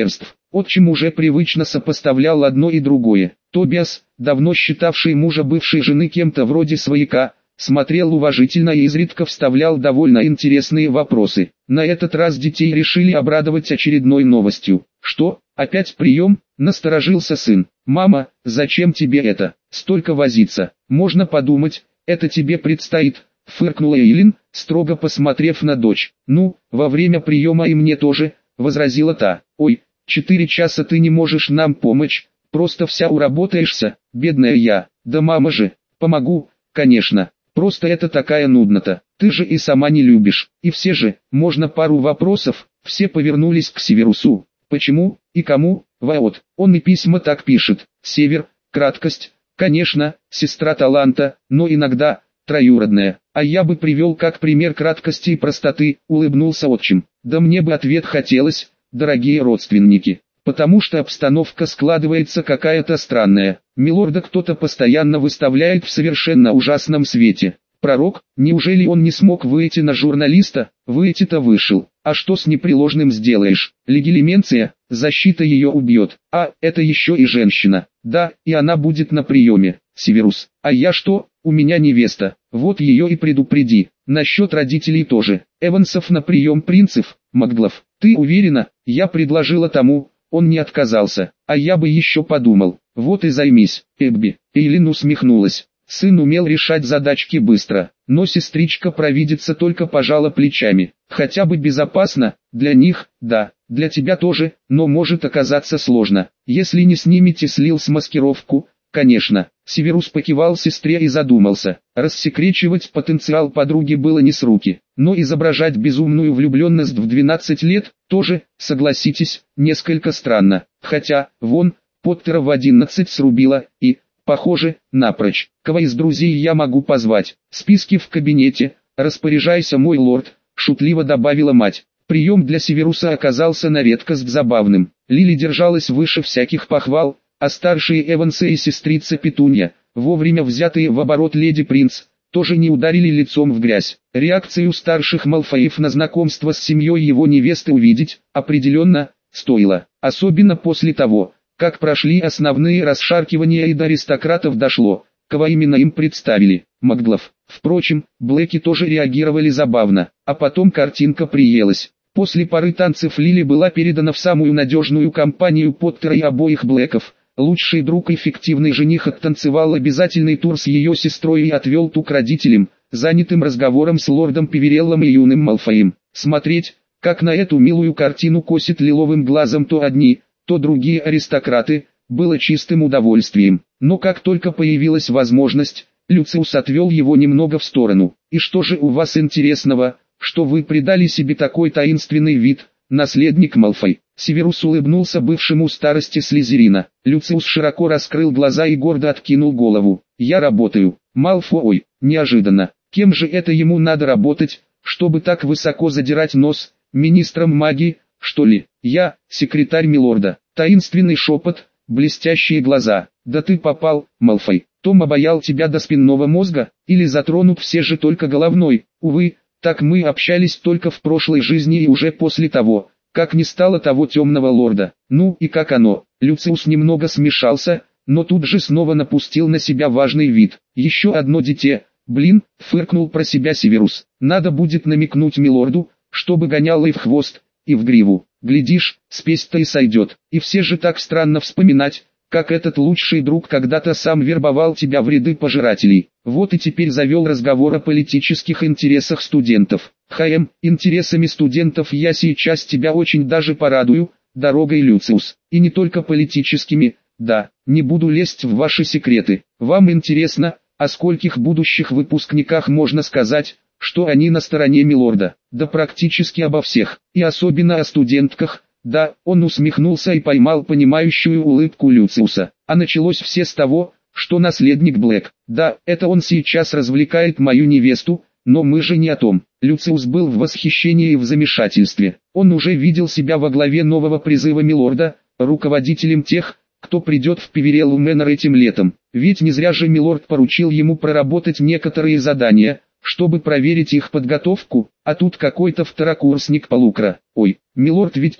Отчим уже привычно сопоставлял одно и другое. Тобиас, давно считавший мужа бывшей жены кем-то вроде свояка, смотрел уважительно и изредка вставлял довольно интересные вопросы. На этот раз детей решили обрадовать очередной новостью. «Что, опять прием?» – насторожился сын. «Мама, зачем тебе это? Столько возиться. Можно подумать, это тебе предстоит», – фыркнула Эйлин, строго посмотрев на дочь. «Ну, во время приема и мне тоже», – возразила та. «Ой, четыре часа ты не можешь нам помочь, просто вся уработаешься, бедная я». «Да мама же, помогу, конечно. Просто это такая нуднота, ты же и сама не любишь». И все же, можно пару вопросов, все повернулись к Северусу. Почему и кому? Вот, он и письма так пишет. Север, краткость, конечно, сестра таланта, но иногда троюродная. А я бы привел как пример краткости и простоты, улыбнулся отчим. Да мне бы ответ хотелось, дорогие родственники. Потому что обстановка складывается какая-то странная. Милорда кто-то постоянно выставляет в совершенно ужасном свете. Пророк, неужели он не смог выйти на журналиста? Выйти-то вышел. А что с непреложным сделаешь? Легилименция, защита ее убьет. А, это еще и женщина. Да, и она будет на приеме. Северус, а я что? У меня невеста. Вот ее и предупреди. Насчет родителей тоже. Эвансов на прием принцев, Макглов. Ты уверена? Я предложила тому. Он не отказался, а я бы еще подумал. Вот и займись, Эбби. Эйлин усмехнулась. Сын умел решать задачки быстро, но сестричка провидица только пожала плечами. Хотя бы безопасно, для них, да, для тебя тоже, но может оказаться сложно. Если не снимете с Лил маскировку, конечно. Северус покивал сестре и задумался. Рассекречивать потенциал подруги было не с руки, но изображать безумную влюбленность в двенадцать лет, тоже, согласитесь, несколько странно. Хотя, вон, Поттера в одиннадцать срубила, и, похоже, напрочь. Кого из друзей я могу позвать? Списки в кабинете, распоряжайся, мой лорд, шутливо добавила мать. Прием для Северуса оказался на редкость забавным. Лили держалась выше всяких похвал, а старшие Эвансы и сестрица Петунья, вовремя взятые в оборот леди Принц, тоже не ударили лицом в грязь. Реакцию старших Малфоев на знакомство с семьей его невесты увидеть, определенно, стоило. Особенно после того, как прошли основные расшаркивания и до аристократов дошло, кого именно им представили. Макглов. Впрочем, Блэки тоже реагировали забавно, а потом картинка приелась. После пары танцев Лили была передана в самую надежную компанию Поттера и обоих Блэков. Лучший друг и фиктивный жених оттанцевал обязательный тур с ее сестрой и отвел ту к родителям, занятым разговором с лордом Певереллом и юным Малфоем. Смотреть, как на эту милую картину косит лиловым глазом то одни, то другие аристократы, было чистым удовольствием. Но как только появилась возможность, Люциус отвел его немного в сторону. «И что же у вас интересного, что вы придали себе такой таинственный вид, наследник Малфой?» Северус улыбнулся бывшему старости Слизерина. Люциус широко раскрыл глаза и гордо откинул голову. «Я работаю». Малфой, неожиданно. Кем же это ему надо работать, чтобы так высоко задирать нос? Министром магии, что ли? «Я, секретарь милорда». Таинственный шепот, блестящие глаза. «Да ты попал, Малфой. Том обаял тебя до спинного мозга, или затронут все же только головной?» «Увы, так мы общались только в прошлой жизни и уже после того, как не стало того темного лорда». «Ну и как оно?» Люциус немного смешался, но тут же снова напустил на себя важный вид. «Еще одно дитя, блин», фыркнул про себя Северус. «Надо будет намекнуть милорду, чтобы гонял и в хвост, и в гриву. Глядишь, спесь-то и сойдет. И все же так странно вспоминать, как этот лучший друг когда-то сам вербовал тебя в ряды пожирателей. Вот и теперь завел разговор о политических интересах студентов. Хм, интересами студентов я сейчас тебя очень даже порадую, дорогой Люциус. И не только политическими, да, не буду лезть в ваши секреты. Вам интересно, о скольких будущих выпускниках можно сказать, что они на стороне милорда? Да практически обо всех, и особенно о студентках. Да, он усмехнулся и поймал понимающую улыбку Люциуса. А началось все с того, что наследник Блэк. Да, это он сейчас развлекает мою невесту, но мы же не о том. Люциус был в восхищении и в замешательстве. Он уже видел себя во главе нового призыва милорда, руководителем тех, кто придет в Певереллу Мэннер этим летом. Ведь не зря же милорд поручил ему проработать некоторые задания, чтобы проверить их подготовку, а тут какой-то второкурсник Полукра. Ой, милорд ведь тоже.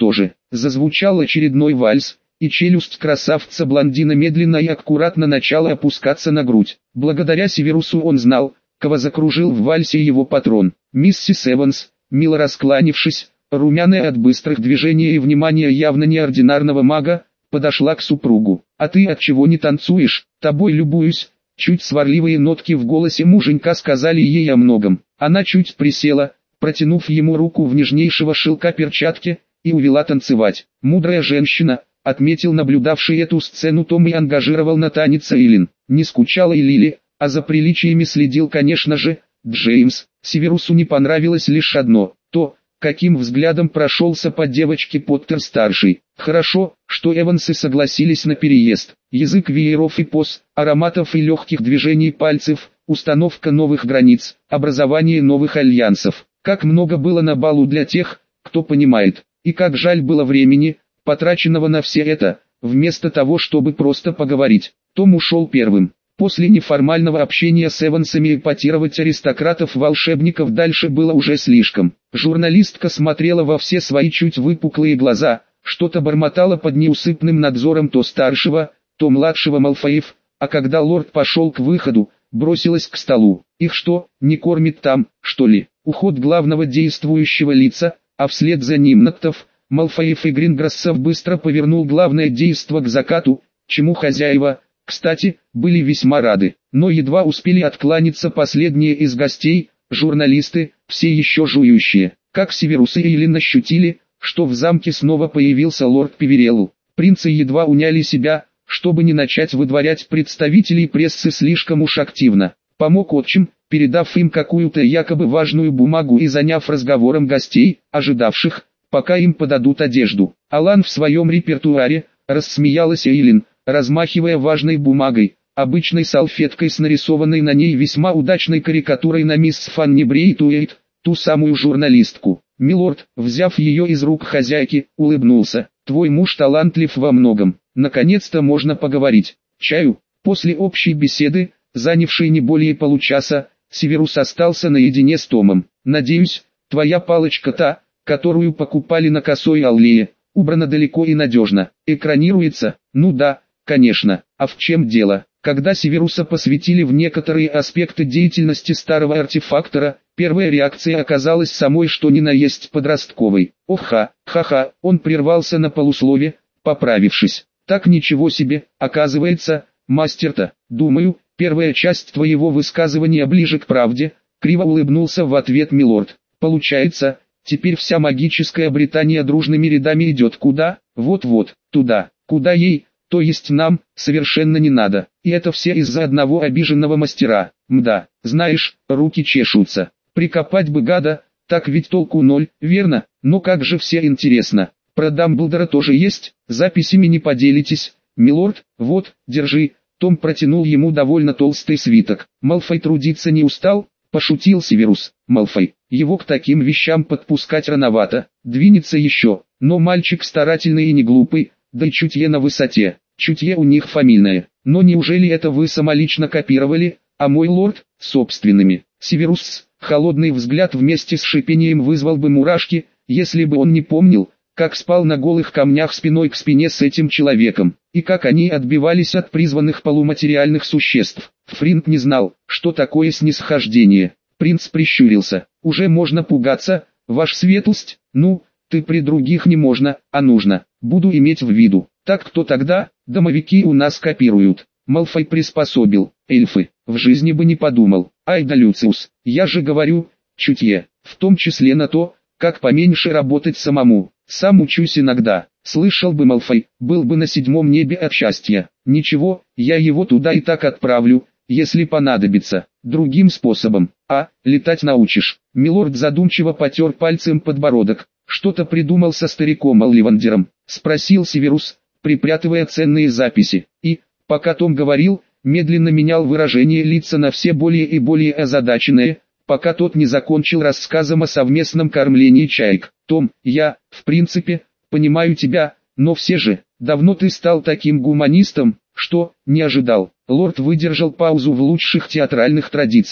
зазвучал очередной вальс, и челюсть красавца-блондина медленно и аккуратно начала опускаться на грудь. Благодаря Северусу он знал, кого закружил в вальсе его патрон. Миссис Эванс, мило раскланившись, румяная от быстрых движений и внимания явно неординарного мага, подошла к супругу. «А ты отчего не танцуешь? Тобой любуюсь». Чуть сварливые нотки в голосе муженька сказали ей о многом. Она чуть присела, протянув ему руку в нежнейшего шелка перчатки, и увела танцевать. «Мудрая женщина», — отметил наблюдавший эту сцену Том и ангажировал на танец Эйлин. Не скучала и Лили, а за приличиями следил, конечно же, Джеймс. Северусу не понравилось лишь одно — то, каким взглядом прошелся по девочке Поттер-старший. Хорошо, что Эвансы согласились на переезд. Язык вееров и поз, ароматов и легких движений пальцев, установка новых границ, образование новых альянсов. Как много было на балу для тех, кто понимает. И как жаль было времени, потраченного на все это, вместо того, чтобы просто поговорить. Том ушел первым. После неформального общения с Эвансами эпатировать аристократов-волшебников дальше было уже слишком. Журналистка смотрела во все свои чуть выпуклые глаза, что-то бормотала под неусыпным надзором то старшего, то младшего Малфоев, а когда лорд пошел к выходу, бросилась к столу. Их что, не кормит там, что ли? Уход главного действующего лица, а вслед за ним Нактов, Малфоев и Гринграссов быстро повернул главное действо к закату, чему хозяева, кстати, были весьма рады, но едва успели откланяться последние из гостей, журналисты, все еще жующие, как Северус и Эйлин ощутили, что в замке снова появился лорд Певерелл. Принцы едва уняли себя, чтобы не начать выдворять представителей прессы слишком уж активно. Помог отчим, передав им какую-то якобы важную бумагу и заняв разговором гостей, ожидавших, пока им подадут одежду. Алан в своем репертуаре, рассмеялась Эйлин, размахивая важной бумагой, обычной салфеткой с нарисованной на ней весьма удачной карикатурой на мисс Фанни Брейтуэйт, ту самую журналистку. Милорд, взяв ее из рук хозяйки, улыбнулся. «Твой муж талантлив во многом. Наконец-то можно поговорить. Чаю?» После общей беседы, занявшей не более получаса, Северус остался наедине с Томом. «Надеюсь, твоя палочка та, которую покупали на Косой Аллее, убрана далеко и надежно. Экранируется?» «Ну да, конечно. А в чем дело?» Когда Северуса посвятили в некоторые аспекты деятельности старого артефактора, первая реакция оказалась самой что ни на есть подростковой. «Оха, ха-ха», он прервался на полуслове, поправившись. «Так ничего себе, оказывается, мастер-то, думаю, первая часть твоего высказывания ближе к правде», криво улыбнулся в ответ милорд. «Получается, теперь вся магическая Британия дружными рядами идет куда? Вот-вот, туда, куда ей, то есть нам, совершенно не надо. И это все из-за одного обиженного мастера. Мда, знаешь, руки чешутся. Прикопать бы гада, так ведь толку ноль, верно? Но как же все интересно. Про Дамблдора тоже есть, записями не поделитесь. Милорд, вот, держи». Том протянул ему довольно толстый свиток. «Малфой трудиться не устал?» — пошутил Северус. «Малфой, его к таким вещам подпускать рановато, двинется еще, но мальчик старательный и не глупый, да и чутье на высоте, чутье у них фамильное. Но неужели это вы самолично копировали, а мой лорд, собственными?» Северус, холодный взгляд вместе с шипением вызвал бы мурашки, если бы он не помнил, как спал на голых камнях спиной к спине с этим человеком, и как они отбивались от призванных полуматериальных существ. Фринт не знал, что такое снисхождение. Принц прищурился. «Уже можно пугаться, ваша светлость? Ну, ты при других не можно, а нужно. Буду иметь в виду. Так кто тогда? Домовики у нас копируют». Малфой приспособил. «Эльфы, в жизни бы не подумал. Ай да Люциус, я же говорю, чутье, в том числе на то, как поменьше работать самому. Сам учусь иногда». Слышал бы Малфой, был бы на седьмом небе от счастья. «Ничего, я его туда и так отправлю, если понадобится. Другим способом. А, летать научишь». Милорд задумчиво потер пальцем подбородок. «Что-то придумал со стариком Олливандером?» — спросил Северус, припрятывая ценные записи. И, пока Том говорил, медленно менял выражение лица на все более и более озадаченные, пока тот не закончил рассказом о совместном кормлении чаек. «Том, я, в принципе, понимаю тебя, но все же, давно ты стал таким гуманистом, что, не ожидал». Лорд выдержал паузу в лучших театральных традициях.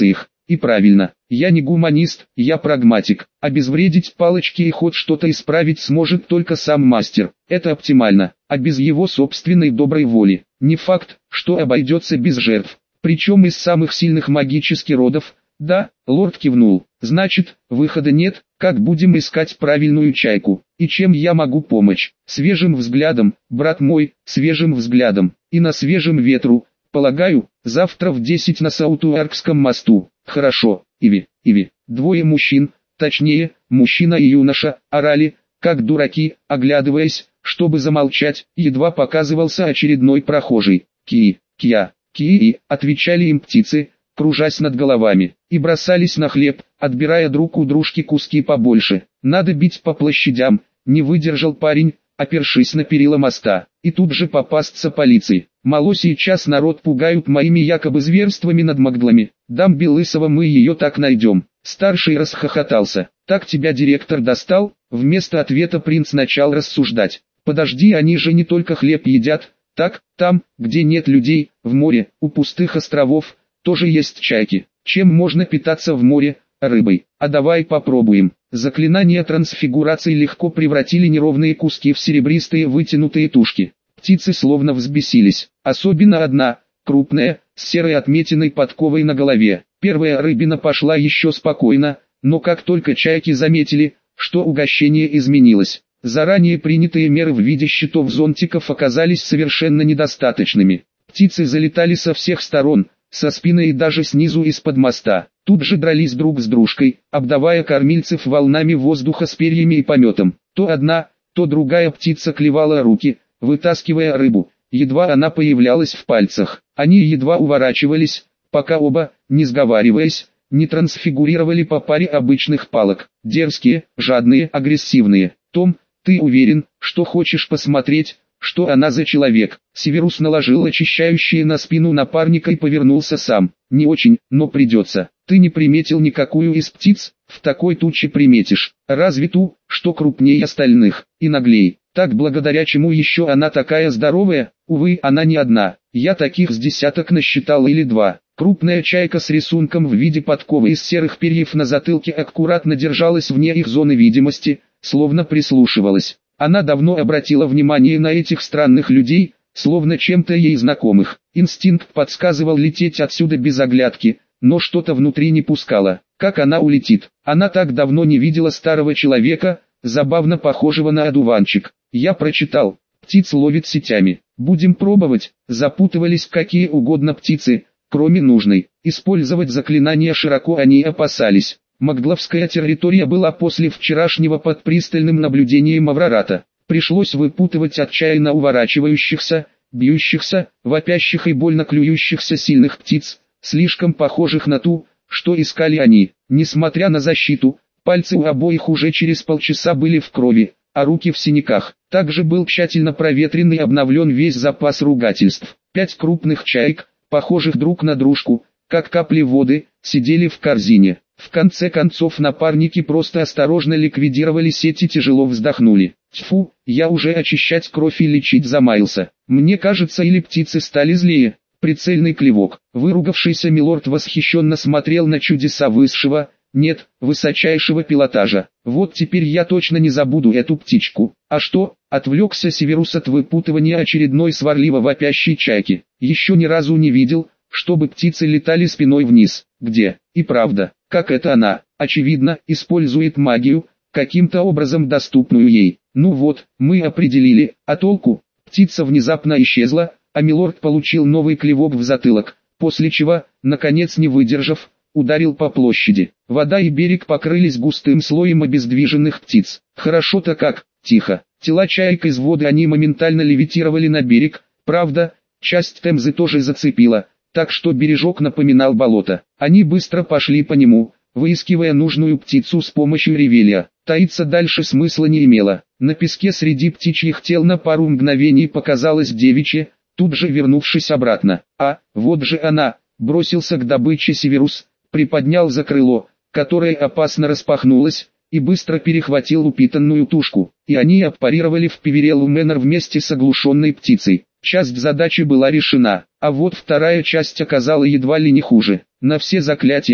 И правильно, я не гуманист, я прагматик. Обезвредить палочки и хоть что-то исправить сможет только сам мастер. Это оптимально, а без его собственной доброй воли. Не факт, что обойдется без жертв. Причем из самых сильных магических родов. Да, лорд кивнул. Значит, выхода нет, как будем искать правильную чайку? И чем я могу помочь? Свежим взглядом, брат мой, свежим взглядом. И на свежем ветру. Полагаю, завтра в десять на Саутуаркском мосту. Хорошо, Иви, Иви. Двое мужчин, точнее, мужчина и юноша, орали, как дураки, оглядываясь, чтобы замолчать, едва показывался очередной прохожий. Ки, кия, ки, отвечали им птицы, кружась над головами, и бросались на хлеб, отбирая друг у дружки куски побольше. Надо бить по площадям, не выдержал парень, опершись на перила моста, и тут же попасться полиции. Мало сейчас народ пугают моими якобы зверствами над Магдлами. Дамби Лысого мы ее так найдем. Старший расхохотался. Так тебя директор достал? Вместо ответа принц начал рассуждать. Подожди, они же не только хлеб едят. Так, там, где нет людей, в море, у пустых островов, тоже есть чайки. Чем можно питаться в море? Рыбой. А давай попробуем. Заклинание трансфигурации легко превратили неровные куски в серебристые вытянутые тушки. Птицы словно взбесились. Особенно одна, крупная, с серой отметиной подковой на голове. Первая рыбина пошла еще спокойно, но как только чайки заметили, что угощение изменилось, заранее принятые меры в виде щитов-зонтиков оказались совершенно недостаточными. Птицы залетали со всех сторон, со спины и даже снизу из-под моста. Тут же дрались друг с дружкой, обдавая кормильцев волнами воздуха с перьями и пометом. То одна, то другая птица клевала руки, вытаскивая рыбу. Едва она появлялась в пальцах, они едва уворачивались, пока оба, не сговариваясь, не трансфигурировали по паре обычных палок. Дерзкие, жадные, агрессивные. Том, ты уверен, что хочешь посмотреть, что она за человек? Северус наложил очищающее на спину напарника и повернулся сам. Не очень, но придется. Ты не приметил никакую из птиц? В такой туче приметишь. Разве ту, что крупнее остальных, и наглей. Так благодаря чему еще она такая здоровая? Увы, она не одна. Я таких с десяток насчитал или два. Крупная чайка с рисунком в виде подковы из серых перьев на затылке аккуратно держалась вне их зоны видимости, словно прислушивалась. Она давно обратила внимание на этих странных людей, словно чем-то ей знакомых. Инстинкт подсказывал лететь отсюда без оглядки, но что-то внутри не пускало. Как она улетит? Она так давно не видела старого человека, забавно похожего на одуванчик. Я прочитал, птиц ловит сетями. Будем пробовать. Запутывались какие угодно птицы, кроме нужной. Использовать заклинания широко они опасались. Магдловская территория была после вчерашнего под пристальным наблюдением Аврората. Пришлось выпутывать отчаянно уворачивающихся, бьющихся, вопящих и больно клюющихся сильных птиц, слишком похожих на ту, что искали они. Несмотря на защиту, пальцы у обоих уже через полчаса были в крови, а руки в синяках. Также был тщательно проветрен и обновлен весь запас ругательств. Пять крупных чаек, похожих друг на дружку, как капли воды, сидели в корзине. В конце концов напарники просто осторожно ликвидировали сеть и тяжело вздохнули. Тьфу, я уже очищать кровь и лечить замаялся. Мне кажется, или птицы стали злее. Прицельный клевок. Выругавшийся милорд восхищенно смотрел на чудеса высшего, нет, высочайшего пилотажа. Вот теперь я точно не забуду эту птичку. А что? Отвлекся Северус от выпутывания очередной сварливо вопящей чайки. Еще ни разу не видел, чтобы птицы летали спиной вниз. Где? И правда, как это она, очевидно, использует магию, каким-то образом доступную ей. Ну вот, мы определили, а толку? Птица внезапно исчезла, а милорд получил новый клевок в затылок, после чего, наконец не выдержав, ударил по площади. Вода и берег покрылись густым слоем обездвиженных птиц. Хорошо-то как, тихо. Тела чаек из воды они моментально левитировали на берег, правда, часть Темзы тоже зацепила, так что бережок напоминал болото. Они быстро пошли по нему, выискивая нужную птицу с помощью ревелья. Таиться дальше смысла не имело. На песке среди птичьих тел на пару мгновений показалась девичья, тут же вернувшись обратно. А, вот же она, бросился к добыче Северус, приподнял за крыло, которое опасно распахнулось, и быстро перехватил упитанную тушку. И они аппарировали в Певерелу Мэннер вместе с оглушенной птицей. Часть задачи была решена, а вот вторая часть оказала едва ли не хуже. На все заклятия,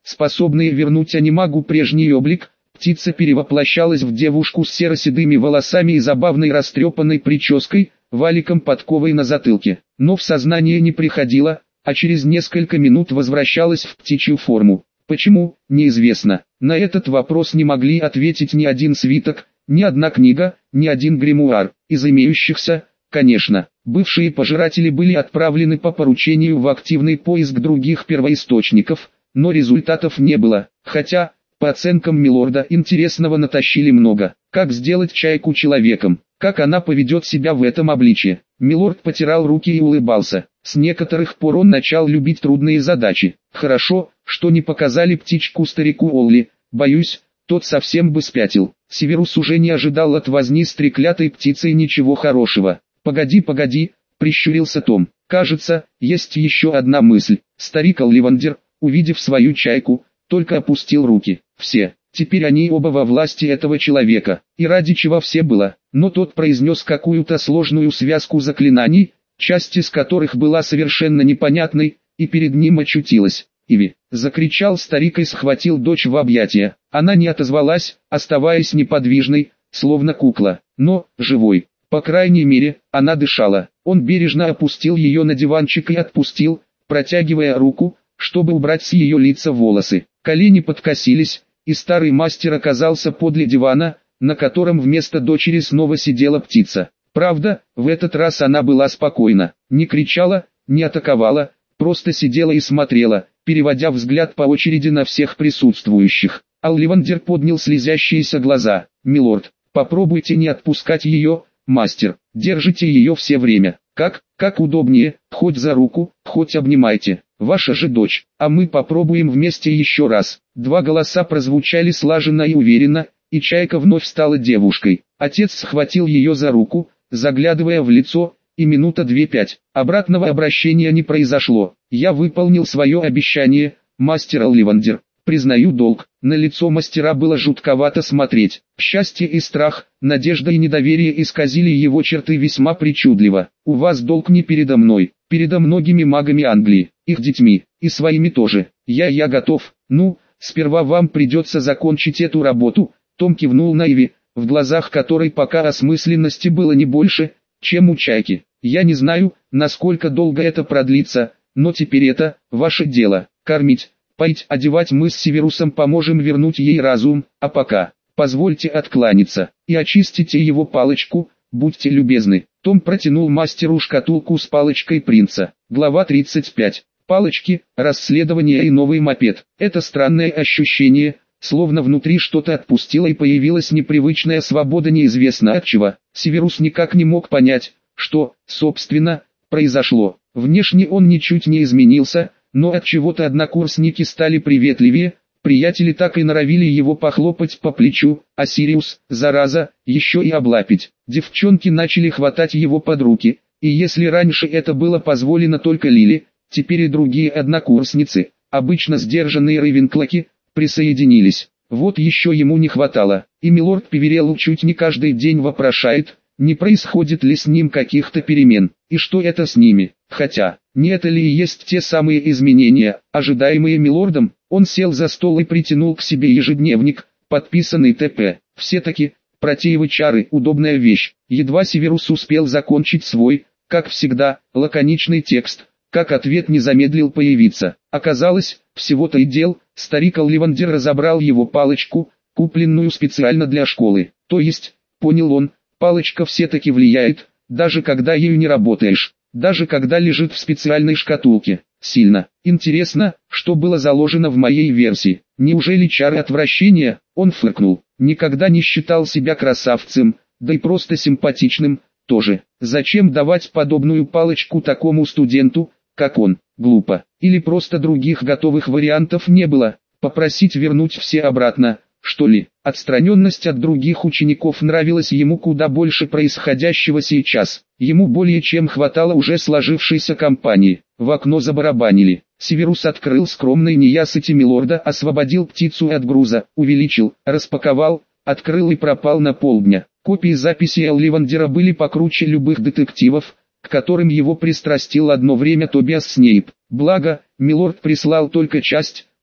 способные вернуть анимагу прежний облик. Птица перевоплощалась в девушку с серо-седыми волосами и забавной растрепанной прической, валиком подковой на затылке. Но в сознание не приходила, а через несколько минут возвращалась в птичью форму. Почему, неизвестно. На этот вопрос не могли ответить ни один свиток, ни одна книга, ни один гримуар. Из имеющихся, конечно, бывшие пожиратели были отправлены по поручению в активный поиск других первоисточников, но результатов не было, хотя, по оценкам милорда, интересного натащили много. Как сделать чайку человеком? Как она поведет себя в этом обличье? Милорд потирал руки и улыбался. С некоторых пор он начал любить трудные задачи. Хорошо, что не показали птичку старику Олли. Боюсь, тот совсем бы спятил. Северус уже не ожидал от возни с треклятой птицей ничего хорошего. «Погоди, погоди», — прищурился Том. «Кажется, есть еще одна мысль». Старик Олливандер, увидев свою чайку, только опустил руки. Все. Теперь они оба во власти этого человека. И ради чего все было. Но тот произнес какую-то сложную связку заклинаний, часть из которых была совершенно непонятной, и перед ним очутилась Иви. Закричал старик и схватил дочь в объятия. Она не отозвалась, оставаясь неподвижной, словно кукла, но живой. По крайней мере, она дышала. Он бережно опустил ее на диванчик и отпустил, протягивая руку, чтобы убрать с ее лица волосы. Колени подкосились, и старый мастер оказался подле дивана, на котором вместо дочери снова сидела птица. Правда, в этот раз она была спокойна, не кричала, не атаковала, просто сидела и смотрела, переводя взгляд по очереди на всех присутствующих. Олливандер поднял слезящиеся глаза. «Милорд, попробуйте не отпускать ее, мастер, держите ее все время, как, как удобнее, хоть за руку, хоть обнимайте, ваша же дочь, а мы попробуем вместе еще раз». Два голоса прозвучали слаженно и уверенно, и чайка вновь стала девушкой. Отец схватил ее за руку, заглядывая в лицо, и минута две-пять. Обратного обращения не произошло. «Я выполнил свое обещание, мастер Олливандер. Признаю долг». На лицо мастера было жутковато смотреть. Счастье и страх, надежда и недоверие исказили его черты весьма причудливо. «У вас долг не передо мной, передо многими магами Англии, их детьми, и своими тоже. Я я готов. Ну, сперва вам придется закончить эту работу». Том кивнул на Иви, в глазах которой пока осмысленности было не больше, чем у чайки. «Я не знаю, насколько долго это продлится, но теперь это ваше дело. Кормить, поить, одевать мы с Северусом поможем вернуть ей разум, а пока, позвольте откланяться, и очистите его палочку, будьте любезны». Том протянул мастеру шкатулку с палочкой принца. Глава тридцать пять. Палочки, расследование и новый мопед. Это странное ощущение, словно внутри что-то отпустило и появилась непривычная свобода неизвестно от чего. Северус никак не мог понять, что, собственно, произошло. Внешне он ничуть не изменился, но от чего-то однокурсники стали приветливее, приятели так и норовили его похлопать по плечу, а Сириус, зараза, еще и облапить. Девчонки начали хватать его под руки, и если раньше это было позволено только Лили, теперь и другие однокурсницы, обычно сдержанные рейвенклоки, присоединились. Вот еще ему не хватало, и милорд Певерелл чуть не каждый день вопрошает, не происходит ли с ним каких-то перемен, и что это с ними. Хотя, не это ли и есть те самые изменения, ожидаемые милордом? Он сел за стол и притянул к себе ежедневник, подписанный ТП. Все-таки, протеевы чары – удобная вещь. Едва Северус успел закончить свой, как всегда, лаконичный текст, как ответ не замедлил появиться. Оказалось, всего-то и дел, старик Олливандер разобрал его палочку, купленную специально для школы. То есть, понял он, палочка все-таки влияет, даже когда ею не работаешь, даже когда лежит в специальной шкатулке. Сильно. Интересно, что было заложено в моей версии. Неужели чары отвращения? Он фыркнул. Никогда не считал себя красавцем, да и просто симпатичным тоже. Зачем давать подобную палочку такому студенту, как он? Глупо. Или просто других готовых вариантов не было? Попросить вернуть все обратно, что ли? Отстраненность от других учеников нравилась ему куда больше происходящего сейчас. Ему более чем хватало уже сложившейся компании. В окно забарабанили. Северус открыл скромной неясыти милорда, освободил птицу от груза, увеличил, распаковал, открыл и пропал на полдня. Копии записей Олливандера были покруче любых детективов, к которым его пристрастил одно время Тобиас Снейп. Благо, милорд прислал только часть,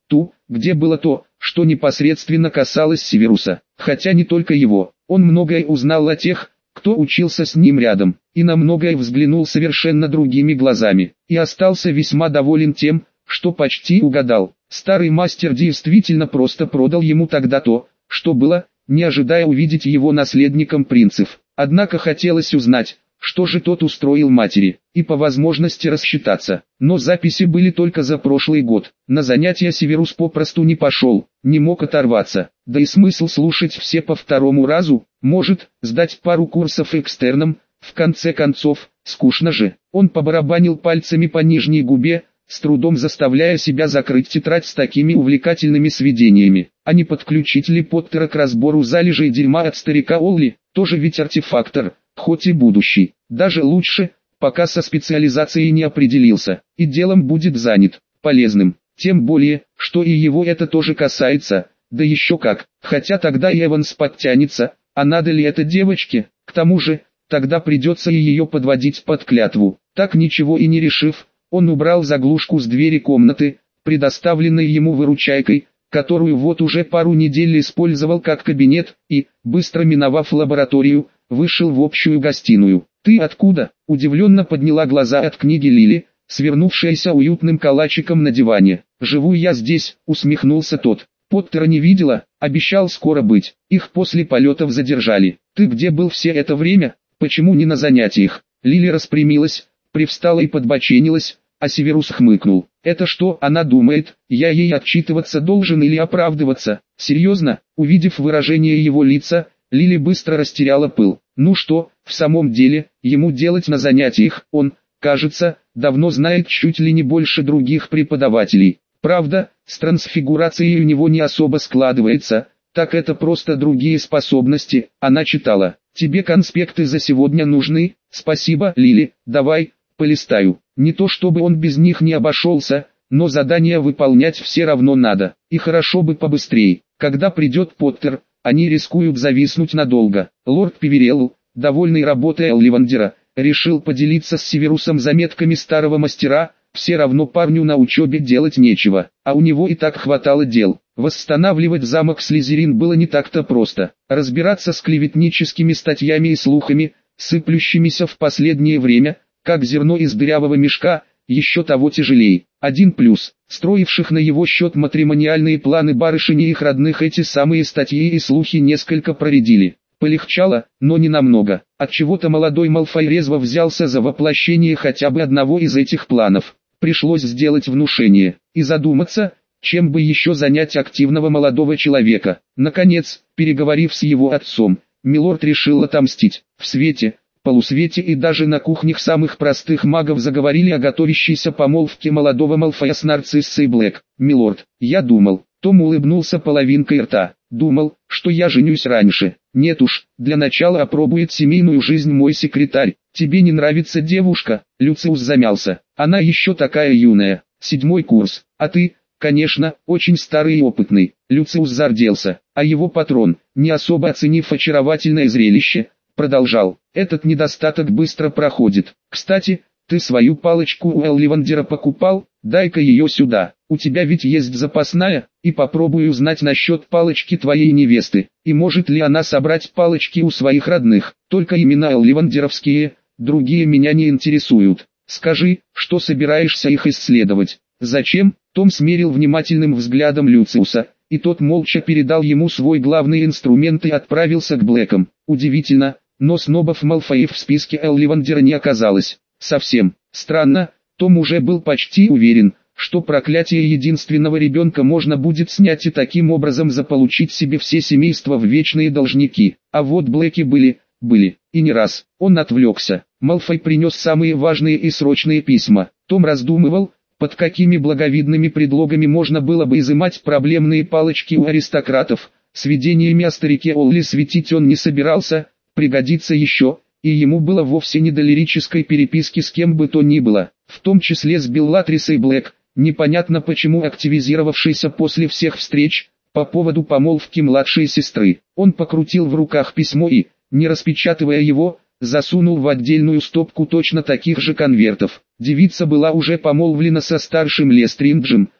ту, где было то, что непосредственно касалось Северуса. Хотя не только его, он многое узнал о тех, кто учился с ним рядом, и на многое взглянул совершенно другими глазами, и остался весьма доволен тем, что почти угадал. Старый мастер действительно просто продал ему тогда то, что было, не ожидая увидеть его наследником принцев. Однако хотелось узнать, что же тот устроил матери, и по возможности рассчитаться. Но записи были только за прошлый год. На занятия Северус попросту не пошел, не мог оторваться. Да и смысл слушать все по второму разу, может, сдать пару курсов экстерном, в конце концов, скучно же. Он побарабанил пальцами по нижней губе, с трудом заставляя себя закрыть тетрадь с такими увлекательными сведениями. А не подключить ли Поттера к разбору залежей дерьма от старика Олли, тоже ведь артефактор, хоть и будущий. Даже лучше, пока со специализацией не определился, и делом будет занят, полезным. Тем более, что и его это тоже касается, да еще как, хотя тогда и Эванс подтянется, а надо ли это девочке? К тому же, тогда придется и ее подводить под клятву. Так ничего и не решив, он убрал заглушку с двери комнаты, предоставленной ему выручайкой, которую вот уже пару недель использовал как кабинет, и, быстро миновав лабораторию, вышел в общую гостиную. «Ты откуда?» – удивленно подняла глаза от книги Лили, свернувшаяся уютным калачиком на диване. «Живу я здесь», – усмехнулся тот. «Поттера не видела, обещал скоро быть, их после полетов задержали. Ты где был все это время, почему не на занятиях?» Лили распрямилась, привстала и подбоченилась, а Северус хмыкнул. «Это что она думает, я ей отчитываться должен или оправдываться?» «Серьезно?» Увидев выражение его лица, Лили быстро растеряла пыл. Ну что, в самом деле, ему делать на занятиях, он, кажется, давно знает чуть ли не больше других преподавателей. Правда, с трансфигурацией у него не особо складывается, так это просто другие способности. Она читала. «Тебе конспекты за сегодня нужны?» «Спасибо, Лили, давай, полистаю». Не то чтобы он без них не обошелся, но задания выполнять все равно надо. И хорошо бы побыстрее. Когда придет Поттер, они рискуют зависнуть надолго. Лорд Певерелл, довольный работой Олливандера, решил поделиться с Северусом заметками старого мастера. Все равно парню на учебе делать нечего, а у него и так хватало дел. Восстанавливать замок Слизерин было не так-то просто. Разбираться с клеветническими статьями и слухами, сыплющимися в последнее время, как зерно из дырявого мешка, еще того тяжелее. Один плюс, строивших на его счет матримониальные планы барышень и их родных эти самые статьи и слухи несколько проредили. Полегчало, но не намного. Отчего-то молодой Малфой резво взялся за воплощение хотя бы одного из этих планов. Пришлось сделать внушение и задуматься, чем бы еще занять активного молодого человека. Наконец, переговорив с его отцом, Милорд решил отомстить. В свете, полусвете и даже на кухнях самых простых магов заговорили о готовящейся помолвке молодого Малфоя с нарциссой Блэк. «Милорд, я думал», Том улыбнулся половинкой рта, «думал, что я женюсь раньше. Нет уж, для начала опробует семейную жизнь мой секретарь. Тебе не нравится девушка?» Люциус замялся. «Она еще такая юная, седьмой курс, а ты, конечно, очень старый и опытный». Люциус зарделся, а его патрон, не особо оценив очаровательное зрелище, продолжал. «Этот недостаток быстро проходит. Кстати, ты свою палочку у Олливандера покупал? Дай-ка ее сюда. У тебя ведь есть запасная, и попробую узнать насчет палочки твоей невесты, и может ли она собрать палочки у своих родных. Только имена олливандеровские, другие меня не интересуют. Скажи, что собираешься их исследовать?» «Зачем?» Том смерил внимательным взглядом Люциуса, и тот молча передал ему свой главный инструмент и отправился к Блэкам. Удивительно, но снобов Малфоев в списке Олливандера не оказалось. Совсем. Странно, Том уже был почти уверен, что проклятие единственного ребенка можно будет снять и таким образом заполучить себе все семейства в вечные должники. А вот Блэки были, были, и не раз. Он отвлекся. Малфой принес самые важные и срочные письма. Том раздумывал, под какими благовидными предлогами можно было бы изымать проблемные палочки у аристократов. Сведениями о старике Олли светить он не собирался, пригодится еще, и ему было вовсе не до лирической переписки с кем бы то ни было, в том числе с Беллатрисой Блэк, непонятно почему активизировавшейся после всех встреч, по поводу помолвки младшей сестры. Он покрутил в руках письмо и, не распечатывая его, засунул в отдельную стопку точно таких же конвертов. Девица была уже помолвлена со старшим Лестринджем,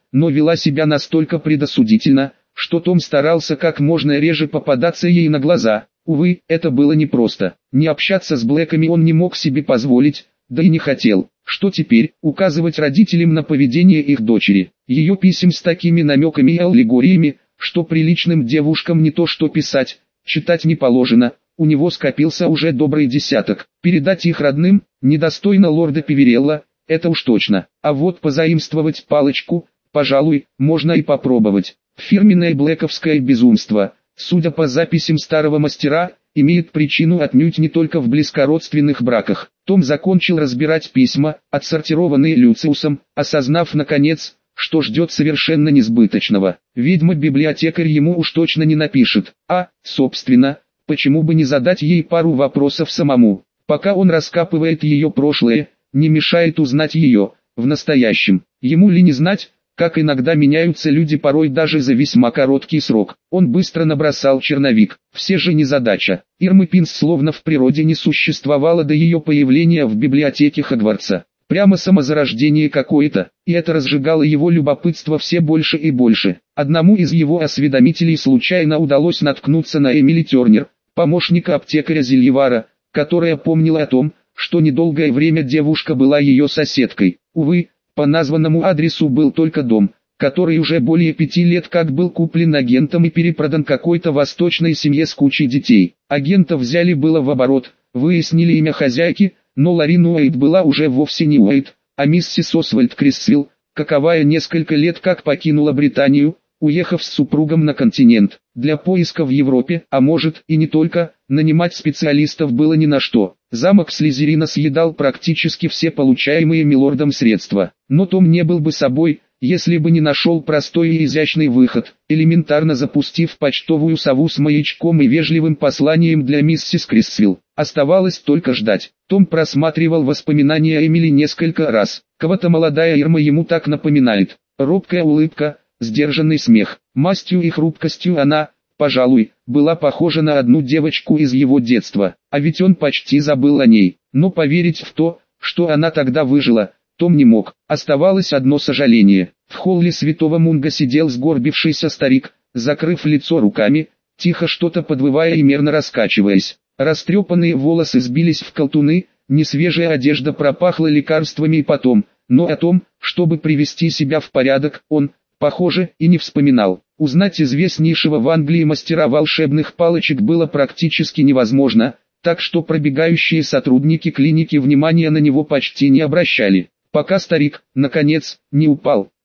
но вела себя настолько предосудительно, что Том старался как можно реже попадаться ей на глаза. Увы, это было непросто. Не общаться с Блэками он не мог себе позволить, да и не хотел. Что теперь, указывать родителям на поведение их дочери? Ее писем с такими намеками и аллегориями, что приличным девушкам не то что писать, читать не положено. У него скопился уже добрый десяток. Передать их родным, недостойно лорда Певерелла, это уж точно. А вот позаимствовать палочку, пожалуй, можно и попробовать. Фирменное блэковское безумство, судя по записям старого мастера, имеет причину отнюдь не только в близкородственных браках. Том закончил разбирать письма, отсортированные Люциусом, осознав наконец, что ждет совершенно несбыточного. Ведьма-библиотекарь ему уж точно не напишет. А, собственно, почему бы не задать ей пару вопросов самому? Пока он раскапывает ее прошлое, не мешает узнать ее, в настоящем. Ему ли не знать, как иногда меняются люди порой даже за весьма короткий срок. Он быстро набросал черновик. Все же незадача. Ирмы Пинс словно в природе не существовало до ее появления в библиотеке Хогвартса. Прямо самозарождение какое-то, и это разжигало его любопытство все больше и больше. Одному из его осведомителей случайно удалось наткнуться на Эмили Тернер, помощника аптекаря Зельевара, которая помнила о том, что недолгое время девушка была ее соседкой. Увы, по названному адресу был только дом, который уже более пяти лет как был куплен агентом и перепродан какой-то восточной семье с кучей детей. Агента взяли было в оборот, выяснили имя хозяйки, но Лорин Уэйт была уже вовсе не Уэйт, а миссис Освальд Крисвилл, каковая несколько лет как покинула Британию, уехав с супругом на континент. Для поиска в Европе, а может и не только, нанимать специалистов было ни на что. Замок Слизерина съедал практически все получаемые милордом средства. Но Том не был бы собой, если бы не нашел простой и изящный выход, элементарно запустив почтовую сову с маячком и вежливым посланием для миссис Крисвилл. Оставалось только ждать. Том просматривал воспоминания Эмили несколько раз. Кого-то молодая Ирма ему так напоминает. Робкая улыбка, сдержанный смех. Мастью и хрупкостью она, пожалуй, была похожа на одну девочку из его детства. А ведь он почти забыл о ней. Но поверить в то, что она тогда выжила, Том не мог. Оставалось одно сожаление. В холле Святого Мунга сидел сгорбившийся старик, закрыв лицо руками, тихо что-то подвывая и мерно раскачиваясь. Растрепанные волосы сбились в колтуны, несвежая одежда пропахла лекарствами и потом, но о том, чтобы привести себя в порядок, он, похоже, и не вспоминал. Узнать известнейшего в Англии мастера волшебных палочек было практически невозможно, так что пробегающие сотрудники клиники внимания на него почти не обращали, пока старик, наконец, не упал.